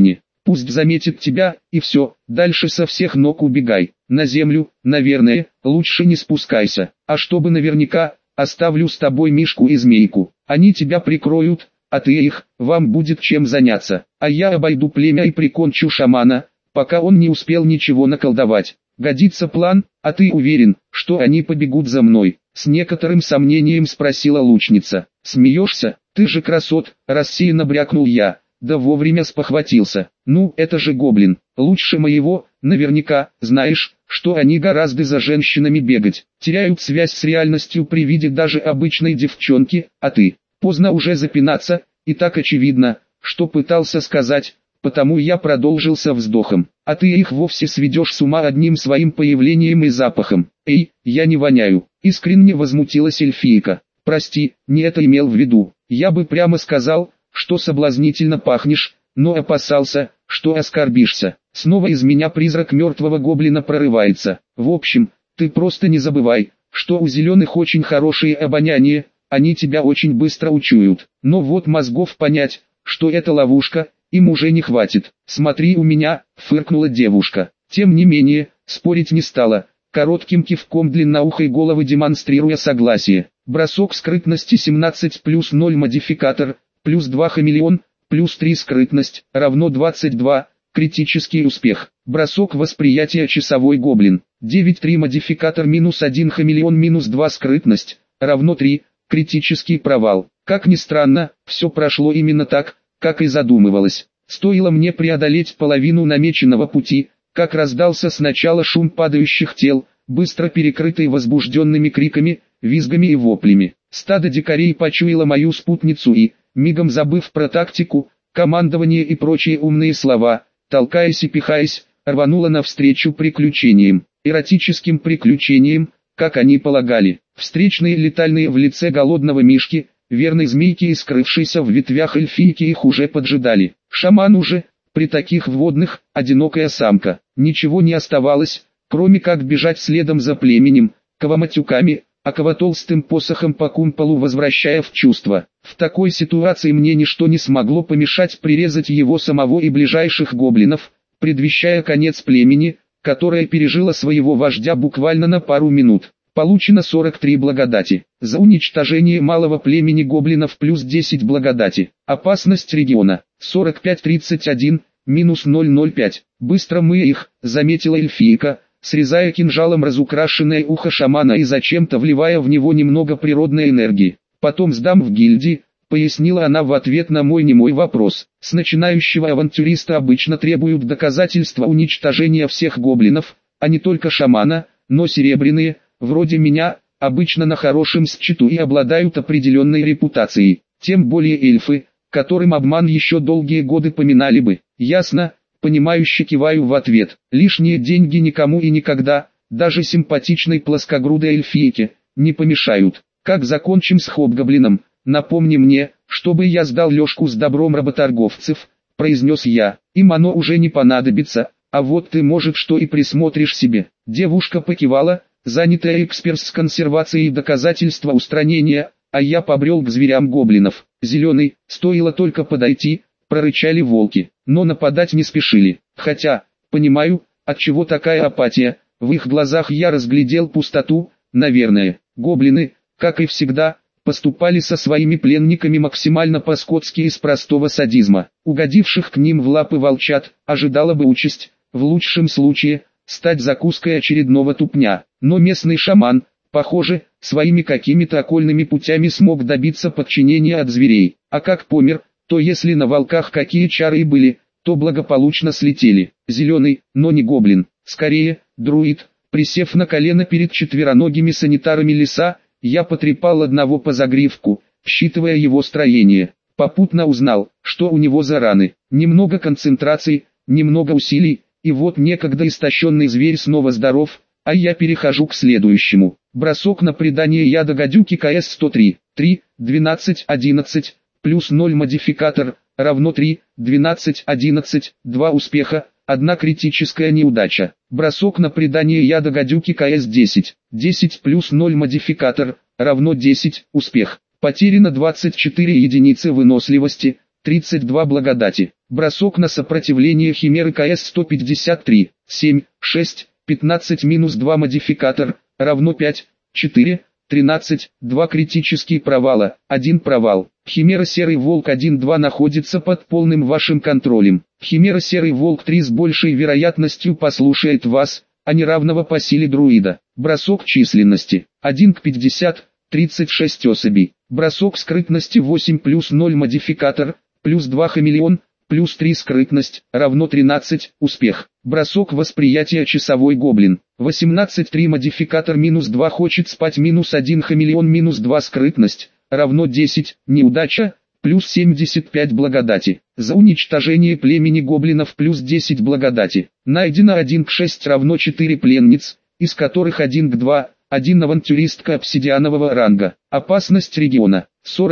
Пусть заметит тебя, и все, дальше со всех ног убегай. На землю, наверное, лучше не спускайся. А чтобы наверняка, оставлю с тобой Мишку и Змейку. Они тебя прикроют, а ты их, вам будет чем заняться. А я обойду племя и прикончу шамана, пока он не успел ничего наколдовать. Годится план, а ты уверен, что они побегут за мной? С некоторым сомнением спросила лучница. Смеешься? Ты же красот, рассеянно брякнул я. Да вовремя спохватился. Ну, это же гоблин, лучше моего, наверняка, знаешь, что они гораздо за женщинами бегать, теряют связь с реальностью при виде даже обычной девчонки, а ты, поздно уже запинаться, и так очевидно, что пытался сказать, потому я продолжил со вздохом. А ты их вовсе сведешь с ума одним своим появлением и запахом. Эй, я не воняю, искренне возмутилась эльфийка. Прости, не это имел в виду, я бы прямо сказал, что соблазнительно пахнешь, но опасался, что оскорбишься. Снова из меня призрак мертвого гоблина прорывается. В общем, ты просто не забывай, что у зеленых очень хорошее обоняние, они тебя очень быстро учуют. Но вот мозгов понять, что это ловушка, им уже не хватит. Смотри у меня, фыркнула девушка. Тем не менее, спорить не стала, коротким кивком длинноухой головы демонстрируя согласие. Бросок скрытности 17 плюс 0 модификатор, плюс 2 хамелеон, плюс 3 скрытность, равно 22, критический успех. Бросок восприятия часовой гоблин, 9-3 модификатор минус 1 хамелеон минус 2 скрытность, равно 3, критический провал. Как ни странно, все прошло именно так, как и задумывалось. Стоило мне преодолеть половину намеченного пути, как раздался сначала шум падающих тел, быстро перекрытый возбужденными криками, визгами и воплями. Стадо дикарей почуяло мою спутницу и, мигом забыв про тактику, командование и прочие умные слова, толкаясь и пихаясь, рвануло навстречу приключениям, эротическим приключениям, как они полагали. Встречные летальные в лице голодного мишки, верной змейки и скрывшейся в ветвях эльфийки их уже поджидали. Шаману же, при таких вводных, одинокая самка, ничего не оставалось, кроме как бежать следом за племенем, кого матюками, а кого толстым посохом по кумполу возвращая в чувство. В такой ситуации мне ничто не смогло помешать прирезать его самого и ближайших гоблинов, предвещая конец племени, которое пережило своего вождя буквально на пару минут. Получено 43 благодати. За уничтожение малого племени гоблинов плюс 10 благодати. Опасность региона 45-31, минус 005. Быстро мы их, заметила эльфийка, срезая кинжалом разукрашенное ухо шамана и зачем-то вливая в него немного природной энергии. Потом сдам в гильдии, пояснила она в ответ на мой немой вопрос. С начинающего авантюриста обычно требуют доказательства уничтожения всех гоблинов, а не только шамана, но серебряные, вроде меня, обычно на хорошем счету и обладают определенной репутацией. Тем более эльфы, которым обман еще долгие годы поминали бы. Ясно? Понимающе киваю в ответ. Лишние деньги никому и никогда, даже симпатичной плоскогрудой эльфийке, не помешают. Как закончим с хобгоблином, напомни мне, чтобы я сдал лёжку с добром работорговцев, произнес я. Им оно уже не понадобится, а вот ты, может, что и присмотришь себе. Девушка покивала, занятая эксперт с консервацией доказательства устранения, а я побрел к зверям гоблинов. Зеленый, стоило только подойти, прорычали волки, но нападать не спешили. Хотя, понимаю, отчего такая апатия, в их глазах я разглядел пустоту, наверное. Гоблины, как и всегда, поступали со своими пленниками максимально по-скотски из простого садизма. Угодивших к ним в лапы волчат, ожидала бы участь, в лучшем случае, стать закуской очередного тупня. Но местный шаман, похоже, своими какими-то окольными путями смог добиться подчинения от зверей. А как помер, то если на волках какие чары и были, то благополучно слетели. Зеленый, но не гоблин, скорее, друид. Присев на колено перед четвероногими санитарами леса, я потрепал одного по загривку, считывая его строение. Попутно узнал, что у него за раны. Немного концентрации, немного усилий, и вот некогда истощенный зверь снова здоров, а я перехожу к следующему. Бросок на придание яда гадюки КС-103. 3, 12, 11, плюс 0 модификатор, равно 3, 12, 11, 2 успеха, 1 критическая неудача. Бросок на придание яда гадюки КС-10. 10 плюс 0 модификатор, равно 10, успех. Потеряно 24 единицы выносливости, 32 благодати. Бросок на сопротивление химеры КС-153, 7, 6, 15 минус 2 модификатор, равно 5, 4, 13, 2 критические провала, 1 провал. Химера Серый Волк 1-2 находится под полным вашим контролем. Химера Серый Волк 3 с большей вероятностью послушает вас, а не равного по силе друида. Бросок численности 1 к 50, 36 особей. Бросок скрытности 8 плюс 0 модификатор, плюс 2 хамелеон, плюс 3 скрытность, равно 13, успех. Бросок восприятия часовой гоблин, 18-3 модификатор минус 2 хочет спать минус 1 хамелеон минус 2 скрытность, равно 10, неудача, плюс 75 благодати. За уничтожение племени гоблинов плюс 10 благодати. Найдено 1 к 6 равно 4 пленниц, из которых 1 к 2, 1 авантюристка обсидианового ранга. Опасность региона,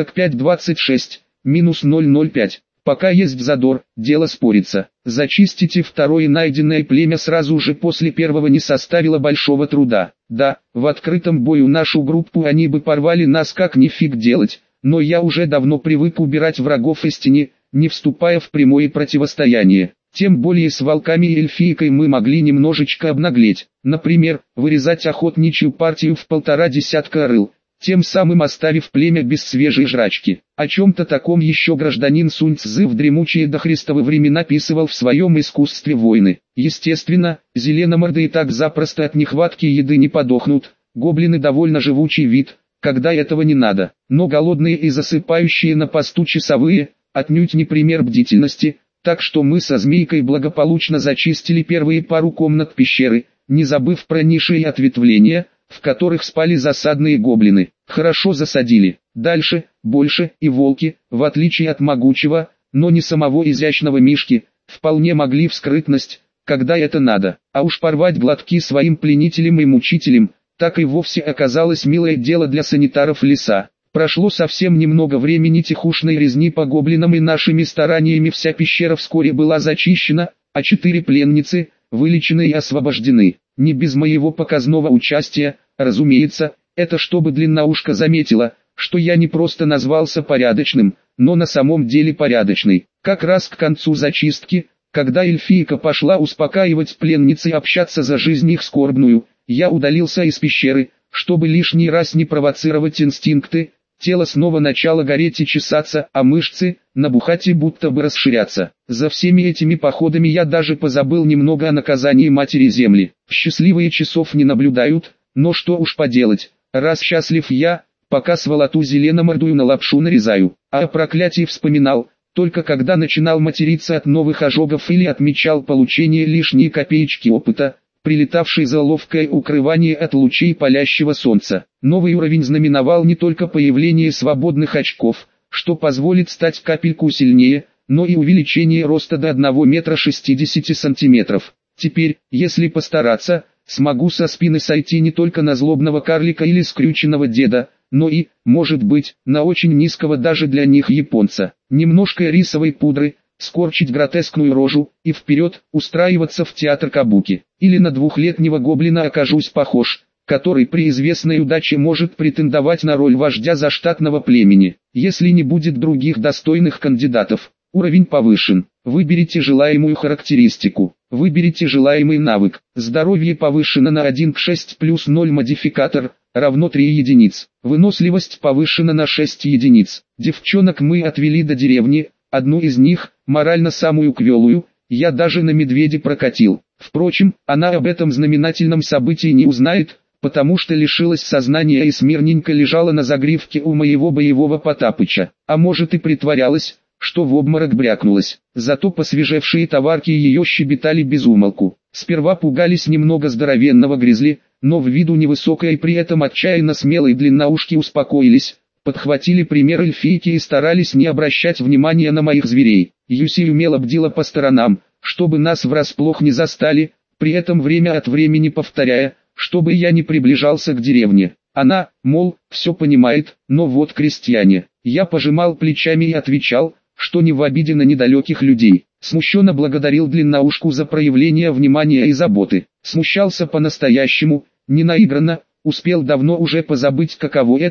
45-26, минус 005. Пока есть задор, дело спорится. Зачистите второе найденное племя сразу же после первого не составило большого труда. Да, в открытом бою нашу группу они бы порвали нас как нифиг делать, но я уже давно привык убирать врагов из тени, не вступая в прямое противостояние. Тем более с волками и эльфийкой мы могли немножечко обнаглеть. Например, вырезать охотничью партию в 1,5 десятка рыл, тем самым оставив племя без свежей жрачки. О чем-то таком еще гражданин Сунь Цзы в дремучие дохристовы времена писывал в своем искусстве войны. Естественно, зеленоморды и так запросто от нехватки еды не подохнут, гоблины довольно живучий вид, когда этого не надо. Но голодные и засыпающие на посту часовые, отнюдь не пример бдительности, так что мы со Змейкой благополучно зачистили первые пару комнат пещеры, не забыв про ниши и ответвления, в которых спали засадные гоблины. Хорошо засадили. Дальше, больше и волки, в отличие от могучего, но не самого изящного Мишки, вполне могли в скрытность, когда это надо. А уж порвать глотки своим пленителям и мучителям, так и вовсе оказалось милое дело для санитаров леса. Прошло совсем немного времени тихушной резни по гоблинам, и нашими стараниями вся пещера вскоре была зачищена, а 4 пленницы, вылечены и освобождены. Не без моего показного участия, разумеется, это чтобы длинноушка заметила, что я не просто назвался порядочным, но на самом деле порядочный. Как раз к концу зачистки, когда эльфийка пошла успокаивать пленниц и общаться за жизнь их скорбную, я удалился из пещеры, чтобы лишний раз не провоцировать инстинкты. Тело снова начало гореть и чесаться, а мышцы, набухать и будто бы расширяться. За всеми этими походами я даже позабыл немного о наказании Матери Земли. Счастливые часов не наблюдают, но что уж поделать, раз счастлив я, пока сволоту зеленомордую на лапшу нарезаю. А о проклятии вспоминал, только когда начинал материться от новых ожогов или отмечал получение лишней копеечки опыта, прилетавший за ловкое укрывание от лучей палящего солнца. Новый уровень знаменовал не только появление свободных очков, что позволит стать капельку сильнее, но и увеличение роста до 1 метра 60 сантиметров. Теперь, если постараться, смогу со спины сойти не только на злобного карлика или скрюченного деда, но и, может быть, на очень низкого даже для них японца. Немножко рисовой пудры, скорчить гротескную рожу и вперед устраиваться в театр кабуки. Или на 2-летнего гоблина окажусь похож, который при известной удаче может претендовать на роль вождя заштатного племени. Если не будет других достойных кандидатов, уровень повышен. Выберите желаемую характеристику. Выберите желаемый навык. Здоровье повышено на 1 к 6 плюс 0 модификатор, равно 3 единиц. Выносливость повышена на 6 единиц. Девчонок мы отвели до деревни. Одну из них, морально самую квелую, я даже на медведе прокатил. Впрочем, она об этом знаменательном событии не узнает, потому что лишилась сознания и смирненько лежала на загривке у моего боевого Потапыча. А может и притворялась, что в обморок брякнулась. Зато посвежевшие товарки ее щебетали без умолку. Сперва пугались немного здоровенного гризли, но в виду невысокой и при этом отчаянно смелой длинноушки успокоились. Подхватили пример эльфийки и старались не обращать внимания на моих зверей. Юси умело бдила по сторонам, чтобы нас врасплох не застали, при этом время от времени повторяя, чтобы я не приближался к деревне. Она, мол, все понимает, но вот крестьяне. Я пожимал плечами и отвечал, что не в обиде на недалеких людей. Смущенно благодарил длинноушку за проявление внимания и заботы. Смущался по-настоящему, не наигранно, успел давно уже позабыть, каково это,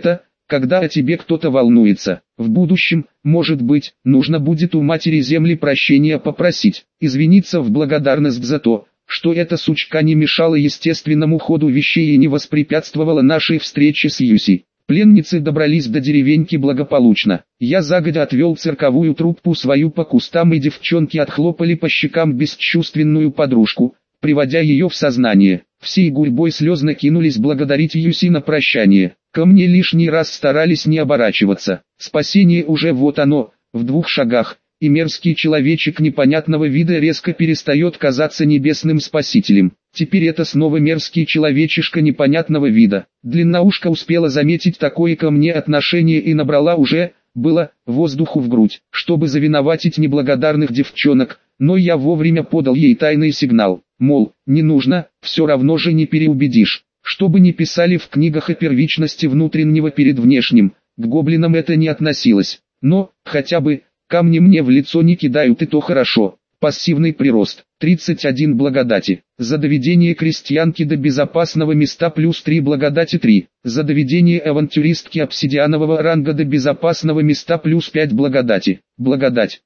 когда о тебе кто-то волнуется. В будущем, может быть, нужно будет у матери земли прощения попросить, извиниться в благодарность за то, что эта сучка не мешала естественному ходу вещей и не воспрепятствовала нашей встрече с Юси. Пленницы добрались до деревеньки благополучно. Я загодя отвел цирковую труппу свою по кустам, и девчонки отхлопали по щекам бесчувственную подружку, приводя ее в сознание. Всей гурьбой слезно кинулись благодарить Юси на прощание. Ко мне лишний раз старались не оборачиваться. Спасение уже вот оно, в 2 шагах, и мерзкий человечек непонятного вида резко перестает казаться небесным спасителем. Теперь это снова мерзкий человечишка непонятного вида. Длинноушка успела заметить такое ко мне отношение и набрала уже, было, воздуху в грудь, чтобы завиноватить неблагодарных девчонок, но я вовремя подал ей тайный сигнал, мол, не нужно, все равно же не переубедишь. Чтобы не писали в книгах о первичности внутреннего перед внешним, к гоблинам это не относилось. Но, хотя бы, камни мне в лицо не кидают, и то хорошо. Пассивный прирост, 31 благодати. За доведение крестьянки до безопасного места плюс 3 благодати 3. За доведение авантюристки обсидианового ранга до безопасного места плюс 5 благодати. Благодать,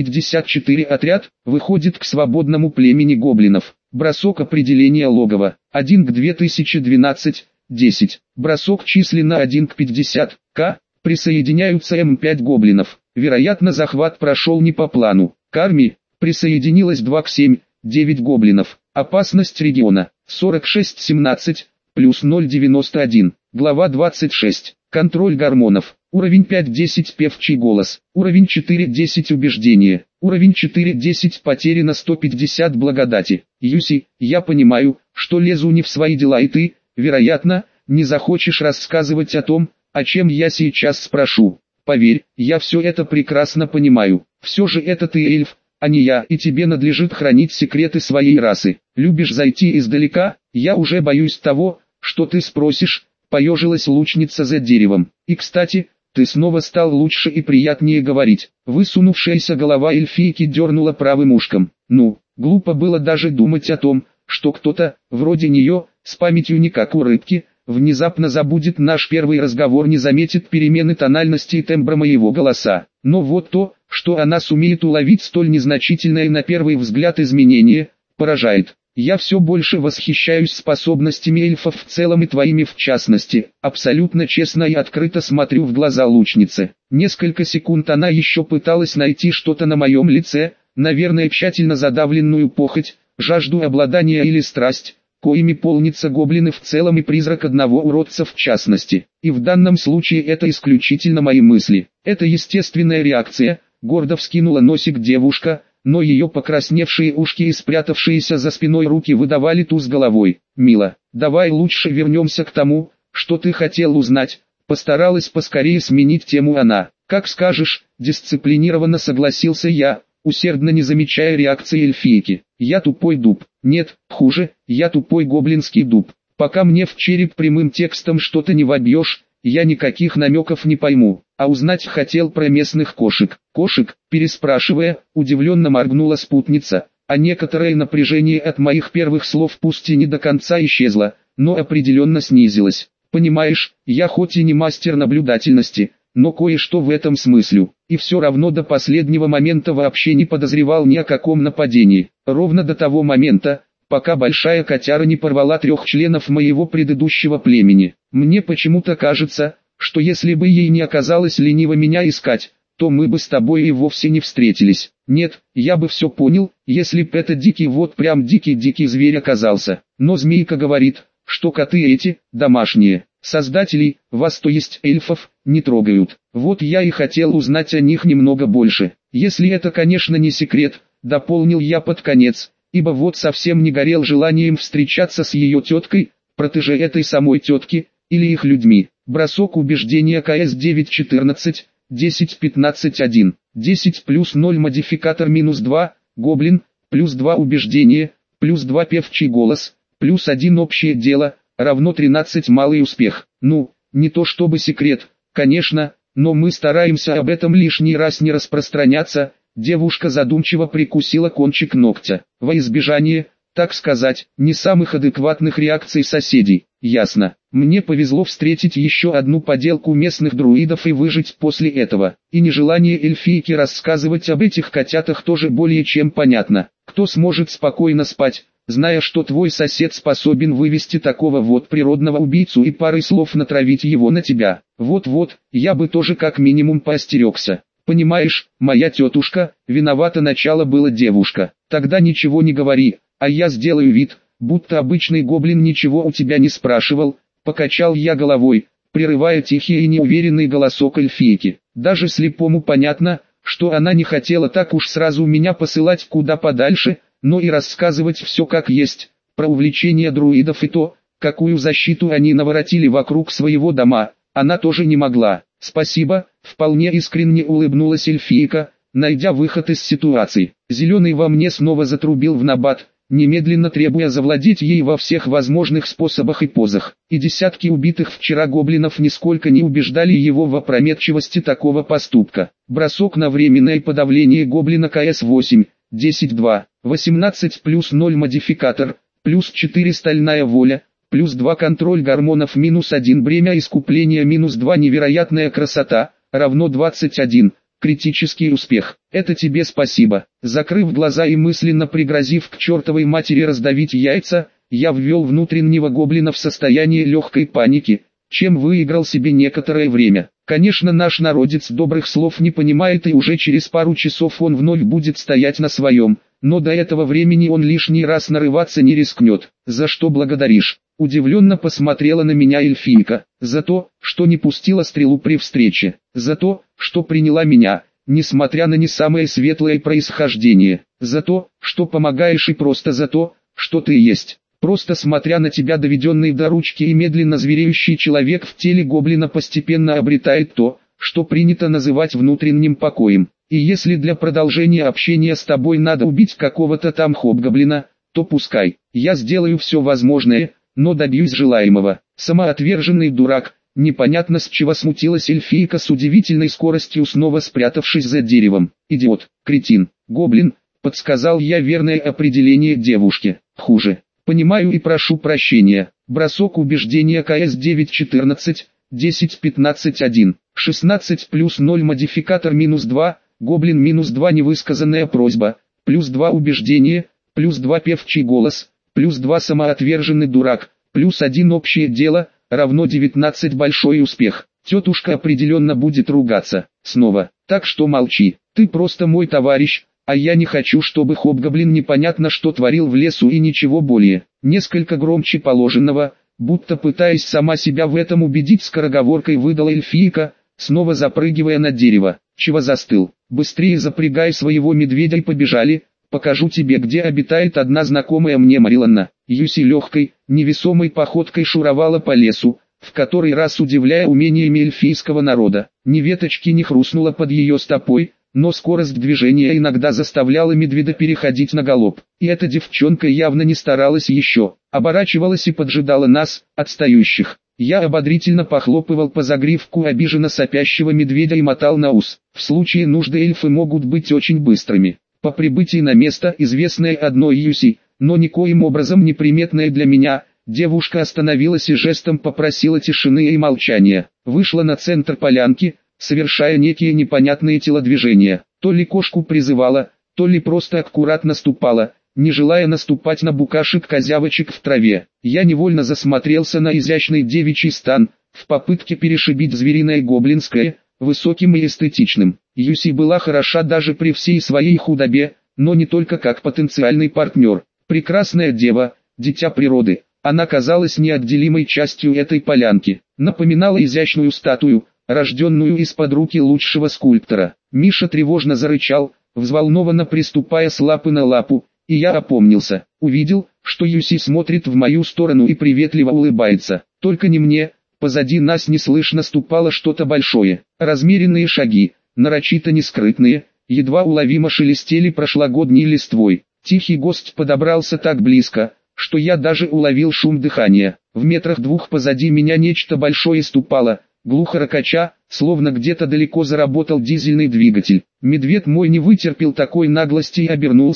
154 отряд, выходит к свободному племени гоблинов. Бросок определения логова, 1 к 2012, 10. Бросок численно 1 к 50, к. Присоединяются М5 гоблинов. Вероятно, захват прошел не по плану. К армии присоединилось 2 к 7, 9 гоблинов. Опасность региона, 46-17, плюс 0,91. Глава 26. Контроль гормонов. Уровень 5-10 певчий голос. Уровень 4-10 убеждение. Уровень 4-10 потеряно 150 благодати. Юси, я понимаю, что лезу не в свои дела, и ты, вероятно, не захочешь рассказывать о том, о чем я сейчас спрошу. Поверь, я все это прекрасно понимаю. Все же это ты эльф, а не я, и тебе надлежит хранить секреты своей расы. Любишь зайти издалека, я уже боюсь того, что ты спросишь, поежилась лучница за деревом. И кстати, ты снова стал лучше и приятнее говорить. Высунувшаяся голова эльфийки дернула правым ушком. Ну, глупо было даже думать о том, что кто-то, вроде нее, с памятью не как у рыбки, внезапно забудет наш первый разговор, не заметит перемены тональности и тембра моего голоса. Но вот то, что она сумеет уловить столь незначительное на первый взгляд изменение, поражает. Я все больше восхищаюсь способностями эльфов в целом и твоими в частности. Абсолютно честно и открыто смотрю в глаза лучницы. Несколько секунд она еще пыталась найти что-то на моем лице, наверное тщательно задавленную похоть, жажду обладания или страсть, коими полнится гоблины в целом и призрак одного уродца в частности. И в данном случае это исключительно мои мысли. Это естественная реакция, гордо вскинула носик девушка, но ее покрасневшие ушки и спрятавшиеся за спиной руки выдавали туз головой. «Мила, давай лучше вернемся к тому, что ты хотел узнать», постаралась поскорее сменить тему она. «Как скажешь», дисциплинированно согласился я, усердно не замечая реакции эльфийки. «Я тупой дуб». «Нет, хуже, я тупой гоблинский дуб. Пока мне в череп прямым текстом что-то не вобьешь, я никаких намеков не пойму. А узнать хотел про местных кошек». «Кошек?» переспрашивая, удивленно моргнула спутница, а некоторое напряжение от моих первых слов пусть и не до конца исчезло, но определенно снизилось. «Понимаешь, я хоть и не мастер наблюдательности, но кое-что в этом смыслю, и все равно до последнего момента вообще не подозревал ни о каком нападении. Ровно до того момента, пока большая котяра не порвала 3 членов моего предыдущего племени. Мне почему-то кажется, что если бы ей не оказалось лениво меня искать, то мы бы с тобой и вовсе не встретились. Нет, я бы все понял, если б это дикий, вот прям дикий зверь оказался. Но змейка говорит, что коты эти, домашние, создателей, вас то есть эльфов, не трогают. Вот я и хотел узнать о них немного больше. Если это, конечно, не секрет, дополнил я под конец, ибо вот совсем не горел желанием встречаться с ее теткой, протеже этой самой тетки, или их людьми. Бросок убеждения КС 9-14, 10-15-1, 10 плюс 0 модификатор минус 2, гоблин, плюс 2 убеждение, плюс 2 певчий голос, плюс 1 общее дело, равно 13 малый успех. Ну, не то чтобы секрет, конечно, но мы стараемся об этом лишний раз не распространяться. Девушка задумчиво прикусила кончик ногтя. Во избежание, так сказать, не самых адекватных реакций соседей. Ясно. Мне повезло встретить еще одну поделку местных друидов и выжить после этого. И нежелание эльфийки рассказывать об этих котятах тоже более чем понятно. Кто сможет спокойно спать, зная, что твой сосед способен вывести такого вот природного убийцу и парой слов натравить его на тебя? Вот-вот, я бы тоже как минимум поостерегся. Понимаешь, моя тетушка, виновата, начало было девушка. Тогда ничего не говори, а я сделаю вид, будто обычный гоблин ничего у тебя не спрашивал. Покачал я головой, прерывая тихий и неуверенный голосок эльфийки. Даже слепому понятно, что она не хотела так уж сразу меня посылать куда подальше, но и рассказывать все как есть, про увлечение друидов и то, какую защиту они наворотили вокруг своего дома, она тоже не могла. «Спасибо», — вполне искренне улыбнулась эльфийка, найдя выход из ситуации. Зеленый во мне снова затрубил в набат, немедленно требуя завладеть ей во всех возможных способах и позах. И десятки убитых вчера гоблинов нисколько не убеждали его в опрометчивости такого поступка. Бросок на временное подавление гоблина КС-8, 10-2, 18 плюс 0 модификатор, плюс 4 стальная воля, плюс 2 контроль гормонов, минус 1 бремя искупления, минус 2 невероятная красота, равно 21. Критический успех. Это тебе спасибо. Закрыв глаза и мысленно пригрозив к чертовой матери раздавить яйца, я ввел внутреннего гоблина в состояние легкой паники, чем выиграл себе некоторое время. Конечно, наш народец добрых слов не понимает, и уже через пару часов он вновь будет стоять на своем, но до этого времени он лишний раз нарываться не рискнет. За что благодаришь? Удивленно посмотрела на меня эльфийка. За то, что не пустила стрелу при встрече. За то, что приняла меня, несмотря на не самое светлое происхождение. За то, что помогаешь, и просто за то, что ты есть. Просто смотря на тебя, доведенный до ручки и медленно звереющий человек в теле гоблина постепенно обретает то, что принято называть внутренним покоем. И если для продолжения общения с тобой надо убить какого-то там хобгоблина, то пускай. Я сделаю все возможное, но добьюсь желаемого. Самоотверженный дурак. Непонятно с чего смутилась эльфийка, с удивительной скоростью снова спрятавшись за деревом. Идиот, кретин, гоблин, подсказал я верное определение девушке. Хуже. Понимаю и прошу прощения. Бросок убеждения КС-9-14, 10-15-1, 16 плюс 0 модификатор, минус 2, гоблин, минус 2 невысказанная просьба, плюс 2 убеждение, плюс 2 певчий голос, плюс 2 самоотверженный дурак, плюс 1 общее дело, равно 19 большой успех. Тетушка определенно будет ругаться. Снова. Так что молчи. Ты просто мой товарищ, а я не хочу, чтобы хобгоблин непонятно что творил в лесу и ничего более. Несколько громче положенного, будто пытаясь сама себя в этом убедить, скороговоркой выдала эльфийка, снова запрыгивая на дерево. Чего застыл? Быстрее запрягай своего медведя и побежали. Покажу тебе, где обитает одна знакомая мне Мариланна. Юси легкой, невесомой походкой шуровала по лесу, в который раз удивляя умениями эльфийского народа. Ни веточки не хрустнула под ее стопой, но скорость движения иногда заставляла медведя переходить на галоп. И эта девчонка явно не старалась еще, оборачивалась и поджидала нас, отстающих. Я ободрительно похлопывал по загривку обиженно сопящего медведя и мотал на ус. В случае нужды эльфы могут быть очень быстрыми. По прибытии на место, известное одной Юси, но никоим образом неприметное для меня, девушка остановилась и жестом попросила тишины и молчания. Вышла на центр полянки, совершая некие непонятные телодвижения. То ли кошку призывала, то ли просто аккуратно ступала, не желая наступать на букашек-козявочек в траве. Я невольно засмотрелся на изящный девичий стан, в попытке перешибить звериное гоблинское, высоким и эстетичным. Юси была хороша даже при всей своей худобе, но не только как потенциальный партнер. Прекрасная дева, дитя природы, она казалась неотделимой частью этой полянки. Напоминала изящную статую, рожденную из-под руки лучшего скульптора. Миша тревожно зарычал, взволнованно приступая с лапы на лапу, и я опомнился. Увидел, что Юси смотрит в мою сторону и приветливо улыбается. Только не мне. Позади нас неслышно ступало что-то большое. Размеренные шаги, нарочито нескрытные, едва уловимо шелестели прошлогодней листвой. Тихий гость подобрался так близко, что я даже уловил шум дыхания. В метрах двух позади меня нечто большое ступало, глухо рокоча, словно где-то далеко заработал дизельный двигатель. Медведь мой не вытерпел такой наглости и обернулся,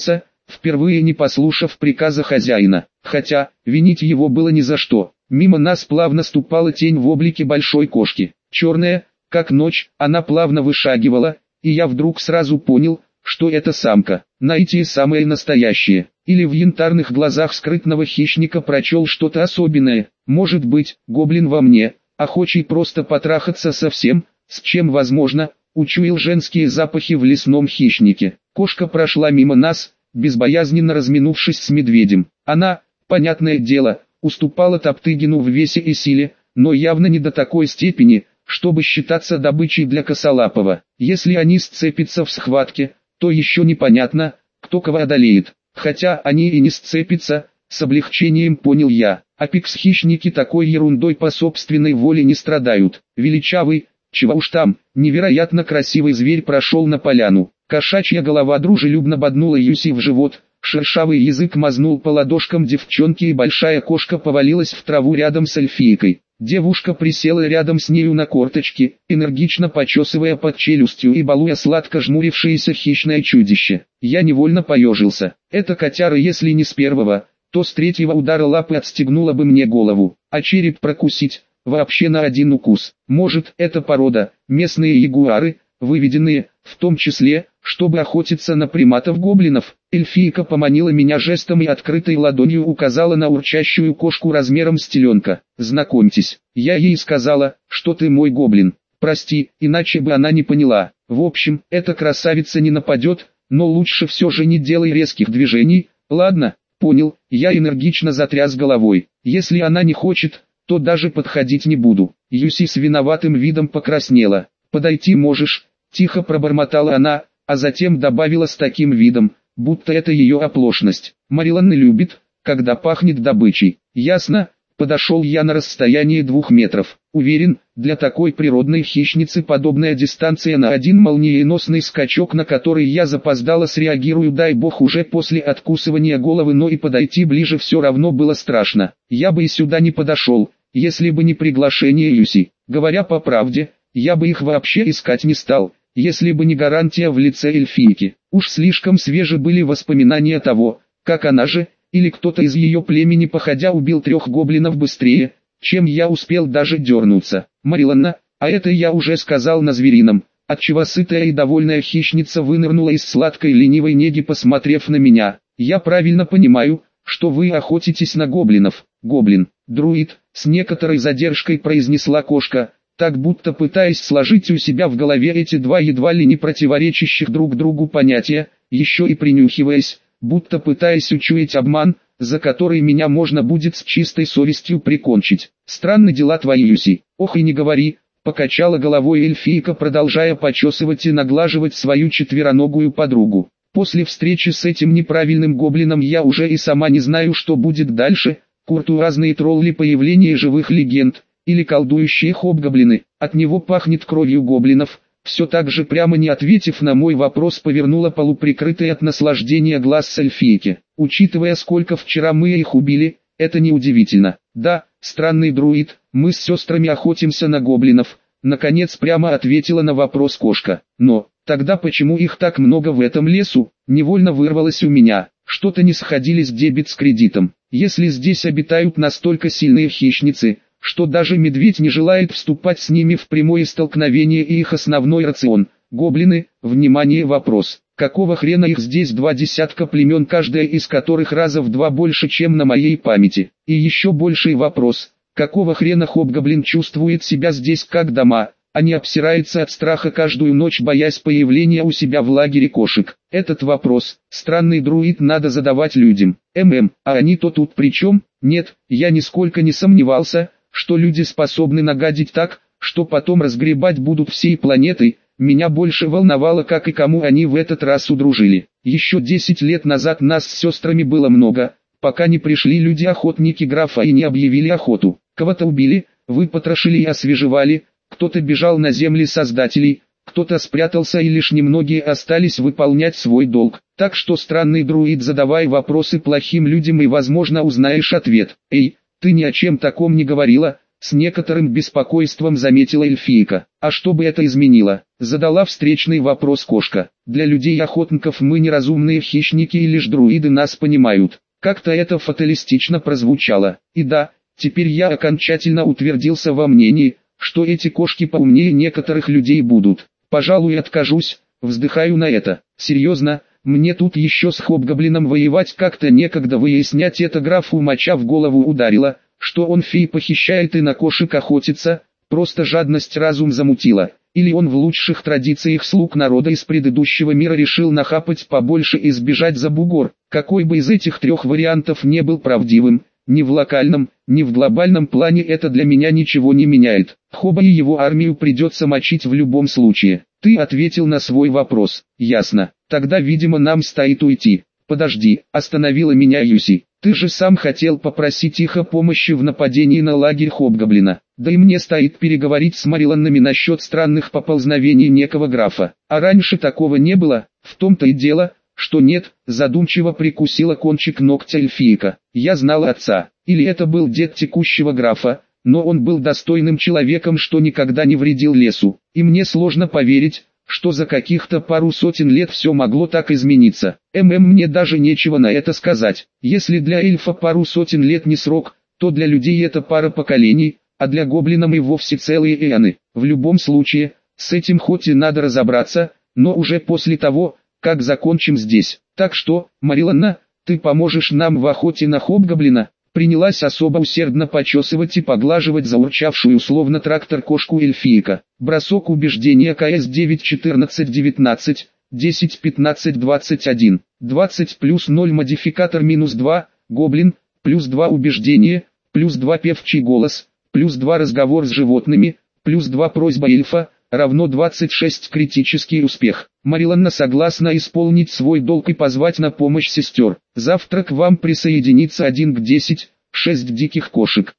впервые не послушав приказа хозяина. Хотя, винить его было ни за что. Мимо нас плавно ступала тень в облике большой кошки. Черная, как ночь, она плавно вышагивала, и я вдруг сразу понял, что это самка. Найти самое настоящее. Или в янтарных глазах скрытного хищника прочел что-то особенное. Может быть, гоблин во мне, охочий просто потрахаться со всем, с чем возможно, учуял женские запахи в лесном хищнике. Кошка прошла мимо нас, безбоязненно разминувшись с медведем. Она, понятное дело, уступала Топтыгину в весе и силе, но явно не до такой степени, чтобы считаться добычей для Косолапова. Если они сцепятся в схватке, то еще непонятно, кто кого одолеет. Хотя они и не сцепятся, с облегчением понял я. Апекс-хищники такой ерундой по собственной воле не страдают. Величавый, чего уж там, невероятно красивый зверь прошел на поляну. Кошачья голова дружелюбно боднула Юси в живот, шершавый язык мазнул по ладошкам девчонки, и большая кошка повалилась в траву рядом с эльфийкой. Девушка присела рядом с нею на корточки, энергично почесывая под челюстью и балуя сладко жмурившееся хищное чудище. Я невольно поежился. Эта котяра, если не с первого, то с третьего удара лапы отстегнула бы мне голову, а череп прокусить, вообще на один укус. Может, это порода, местные ягуары, выведенные, в том числе, чтобы охотиться на приматов-гоблинов. Эльфийка поманила меня жестом и открытой ладонью указала на урчащую кошку размером с теленка. «Знакомьтесь, я ей сказала, что ты мой гоблин. Прости, иначе бы она не поняла. В общем, эта красавица не нападет, но лучше все же не делай резких движений, ладно?» «Понял», я энергично затряс головой. «Если она не хочет, то даже подходить не буду». Юси с виноватым видом покраснела. «Подойти можешь», — тихо пробормотала она, а затем добавила с таким видом, будто это ее оплошность. «Мариланна любит, когда пахнет добычей». «Ясно», — подошел я на расстояние 2 метров. Уверен, для такой природной хищницы подобная дистанция на один молниеносный скачок, на который я запоздало среагирую, дай бог, уже после откусывания головы, но и подойти ближе все равно было страшно. Я бы и сюда не подошел, если бы не приглашение Юси. Говоря по правде, я бы их вообще искать не стал, если бы не гарантия в лице эльфийки. Уж слишком свежи были воспоминания того, как она же, или кто-то из ее племени походя убил 3 гоблинов быстрее, чем я успел даже дернуться. «Мариланна, а это я уже сказал на зверином», отчего сытая и довольная хищница вынырнула из сладкой ленивой неги, посмотрев на меня. «Я правильно понимаю, что вы охотитесь на гоблинов?» «Гоблин, друид», с некоторой задержкой произнесла кошка, так будто пытаясь сложить у себя в голове эти два едва ли не противоречащих друг другу понятия, еще и принюхиваясь, будто пытаясь учуять обман, за который меня можно будет с чистой совестью прикончить. «Странны дела твои, Юси». «Ох и не говори», — покачала головой эльфийка, продолжая почесывать и наглаживать свою четвероногую подругу. «После встречи с этим неправильным гоблином я уже и сама не знаю, что будет дальше. Куртуазные тролли, появление живых легенд, или колдующие хобгоблины. От него пахнет кровью гоблинов». Все так же, прямо не ответив на мой вопрос, повернула полуприкрытый от наслаждения глаз с эльфийки. «Учитывая, сколько вчера мы их убили, это неудивительно». «Да, странный друид, мы с сестрами охотимся на гоблинов», наконец прямо ответила на вопрос кошка. «Но, тогда почему их так много в этом лесу?» Невольно вырвалось у меня. Что-то не сходились дебет с кредитом. Если здесь обитают настолько сильные хищницы, что даже медведь не желает вступать с ними в прямое столкновение, и их основной рацион – гоблины, внимание, вопрос. Какого хрена их здесь 20 племен, каждая из которых раза в 2 больше, чем на моей памяти? И еще больший вопрос – какого хрена хобгоблин чувствует себя здесь как дома, а не обсирается от страха каждую ночь, боясь появления у себя в лагере кошек? Этот вопрос, странный друид, надо задавать людям. А они-то тут при чем? Нет, я нисколько не сомневался, что люди способны нагадить так, что потом разгребать будут всей планетой. Меня больше волновало, как и кому они в этот раз удружили. Еще 10 лет назад нас с сестрами было много, пока не пришли люди-охотники графа и не объявили охоту. Кого-то убили, выпотрошили и освежевали, кто-то бежал на земли создателей, кто-то спрятался, и лишь немногие остались выполнять свой долг. Так что, странный друид, задавай вопросы плохим людям и, возможно, узнаешь ответ. «Эй, ты ни о чем таком не говорила», с некоторым беспокойством заметила эльфийка. А что бы это изменило? Задала встречный вопрос кошка. Для людей-охотников мы неразумные хищники и лишь друиды нас понимают. Как-то это фаталистично прозвучало. И да, теперь я окончательно утвердился во мнении, что эти кошки поумнее некоторых людей будут. Пожалуй, откажусь, вздыхаю на это. Серьезно, мне тут еще с хобгоблином воевать как-то некогда, выяснять это графу моча в голову ударила, что он фей похищает и на кошек охотится, просто жадность разум замутила. Или он в лучших традициях слуг народа из предыдущего мира решил нахапать побольше и сбежать за бугор. Какой бы из этих трех вариантов не был правдивым, ни в локальном, ни в глобальном плане это для меня ничего не меняет. Хоба и его армию придется мочить в любом случае. Ты ответил на свой вопрос. Ясно. Тогда, видимо, нам стоит уйти. Подожди, остановила меня Юси. Ты же сам хотел попросить их о помощи в нападении на лагерь хобгоблина. Да и мне стоит переговорить с Мариланнами насчет странных поползновений некого графа. А раньше такого не было, в том-то и дело, что нет, задумчиво прикусила кончик ногтя эльфийка. Я знала отца, или это был дед текущего графа, но он был достойным человеком, что никогда не вредил лесу. И мне сложно поверить, что за каких-то пару сотен лет все могло так измениться. Мне даже нечего на это сказать. Если для эльфа пару сотен лет не срок, то для людей это пара поколений, а для гоблинов и вовсе целые эоны. В любом случае, с этим хоть и надо разобраться, но уже после того, как закончим здесь. Так что, Мариланна, ты поможешь нам в охоте на хобгоблина? Принялась особо усердно почесывать и поглаживать заурчавшую словно трактор кошку эльфийка. Бросок убеждения КС 9 14 19 10 15 21 20 плюс 0 модификатор минус 2, гоблин, плюс 2 убеждение, плюс 2 певчий голос, плюс 2 разговор с животными, плюс 2 просьба эльфа, равно 26 критический успех. Мариланна согласна исполнить свой долг и позвать на помощь сестер. Завтра к вам присоединится 1 к 10, 6 диких кошек.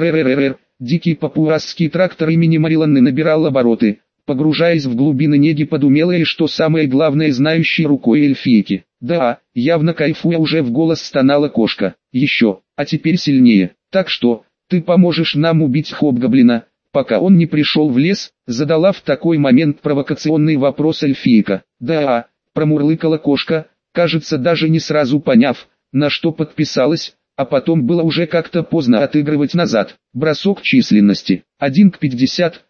Дикий папуасский трактор имени Мариланны набирал обороты, погружаясь в глубины неги под умелой и, что самое главное, знающей рукой эльфийки. Да, явно кайфуя уже в голос стонала кошка. Еще, а теперь сильнее. Так что, ты поможешь нам убить хобгоблина, пока он не пришел в лес, задала в такой момент провокационный вопрос эльфийка. Да, промурлыкала кошка, кажется даже не сразу поняв, на что подписалась, а потом было уже как-то поздно отыгрывать назад. Бросок численности. 1 к 50,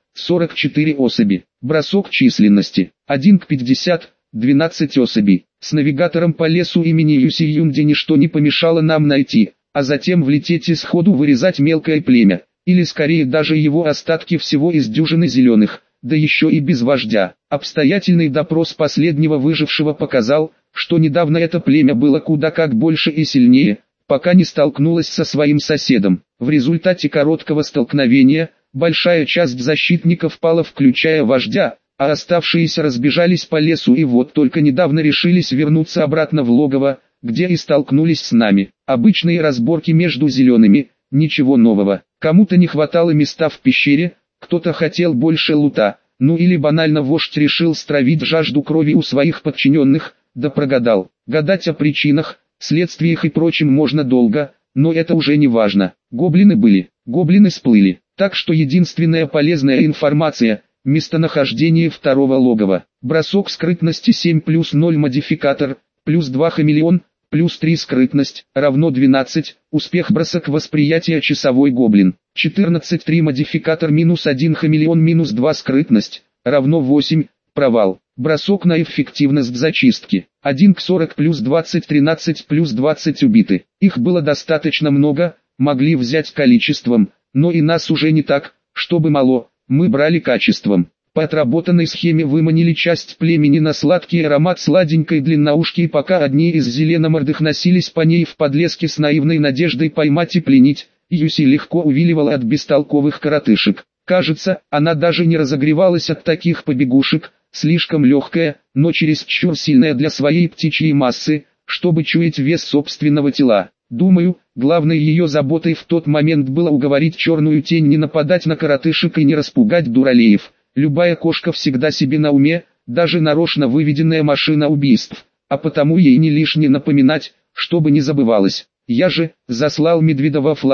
44 особи. Бросок численности. 1 к 50, 12 особей. С навигатором по лесу имени Юси Юнди ничто не помешало нам найти, а затем влететь и сходу вырезать мелкое племя. Или скорее даже его остатки всего из дюжины зеленых, да еще и без вождя. Обстоятельный допрос последнего выжившего показал, что недавно это племя было куда как больше и сильнее, пока не столкнулось со своим соседом. В результате короткого столкновения, большая часть защитников пала, включая вождя, а оставшиеся разбежались по лесу и вот только недавно решились вернуться обратно в логово, где и столкнулись с нами. Обычные разборки между зелеными, ничего нового. Кому-то не хватало места в пещере, кто-то хотел больше лута, ну или банально вождь решил стравить жажду крови у своих подчиненных, да прогадал. Гадать о причинах, следствиях и прочем можно долго, но это уже не важно. Гоблины были, гоблины сплыли, так что единственная полезная информация – местонахождение второго логова. Бросок скрытности 7 плюс 0 модификатор, плюс 2 хамелеон, плюс 3 скрытность, равно 12, успех бросок восприятия часовой гоблин, 14 3 модификатор минус 1 хамелеон минус 2 скрытность, равно 8, провал, бросок на эффективность зачистки, 1 к 40 плюс 20 13 плюс 20 убиты, их было достаточно много, могли взять количеством, но и нас уже не так, чтобы мало, мы брали качеством. По отработанной схеме выманили часть племени на сладкий аромат сладенькой длинноушки, и пока одни из зеленомордых носились по ней в подлеске с наивной надеждой поймать и пленить, Юси легко увиливала от бестолковых коротышек. Кажется, она даже не разогревалась от таких побегушек, слишком легкая, но чересчур сильная для своей птичьей массы, чтобы чуять вес собственного тела. Думаю, главной ее заботой в тот момент было уговорить черную тень не нападать на коротышек и не распугать дуралеев. Любая кошка всегда себе на уме, даже нарочно выведенная машина убийств, а потому ей не лишне напоминать, чтобы не забывалось. Я же заслал медведя во фланг,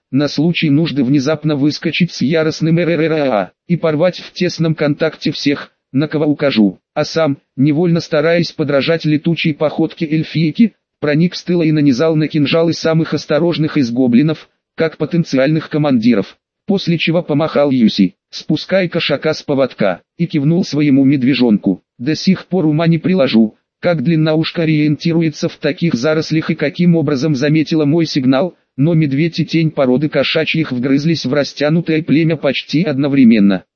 на случай нужды внезапно выскочить с яростным РРРА и порвать в тесном контакте всех, на кого укажу, а сам, невольно стараясь подражать летучей походке эльфийки, проник с тыла и нанизал на кинжалы самых осторожных из гоблинов, как потенциальных командиров, после чего помахал Юси, спускай кошака с поводка, и кивнул своему медвежонку. До сих пор ума не приложу, как длинноушка ориентируется в таких зарослях и каким образом заметила мой сигнал, но медведь и тень породы кошачьих вгрызлись в растянутое племя почти одновременно.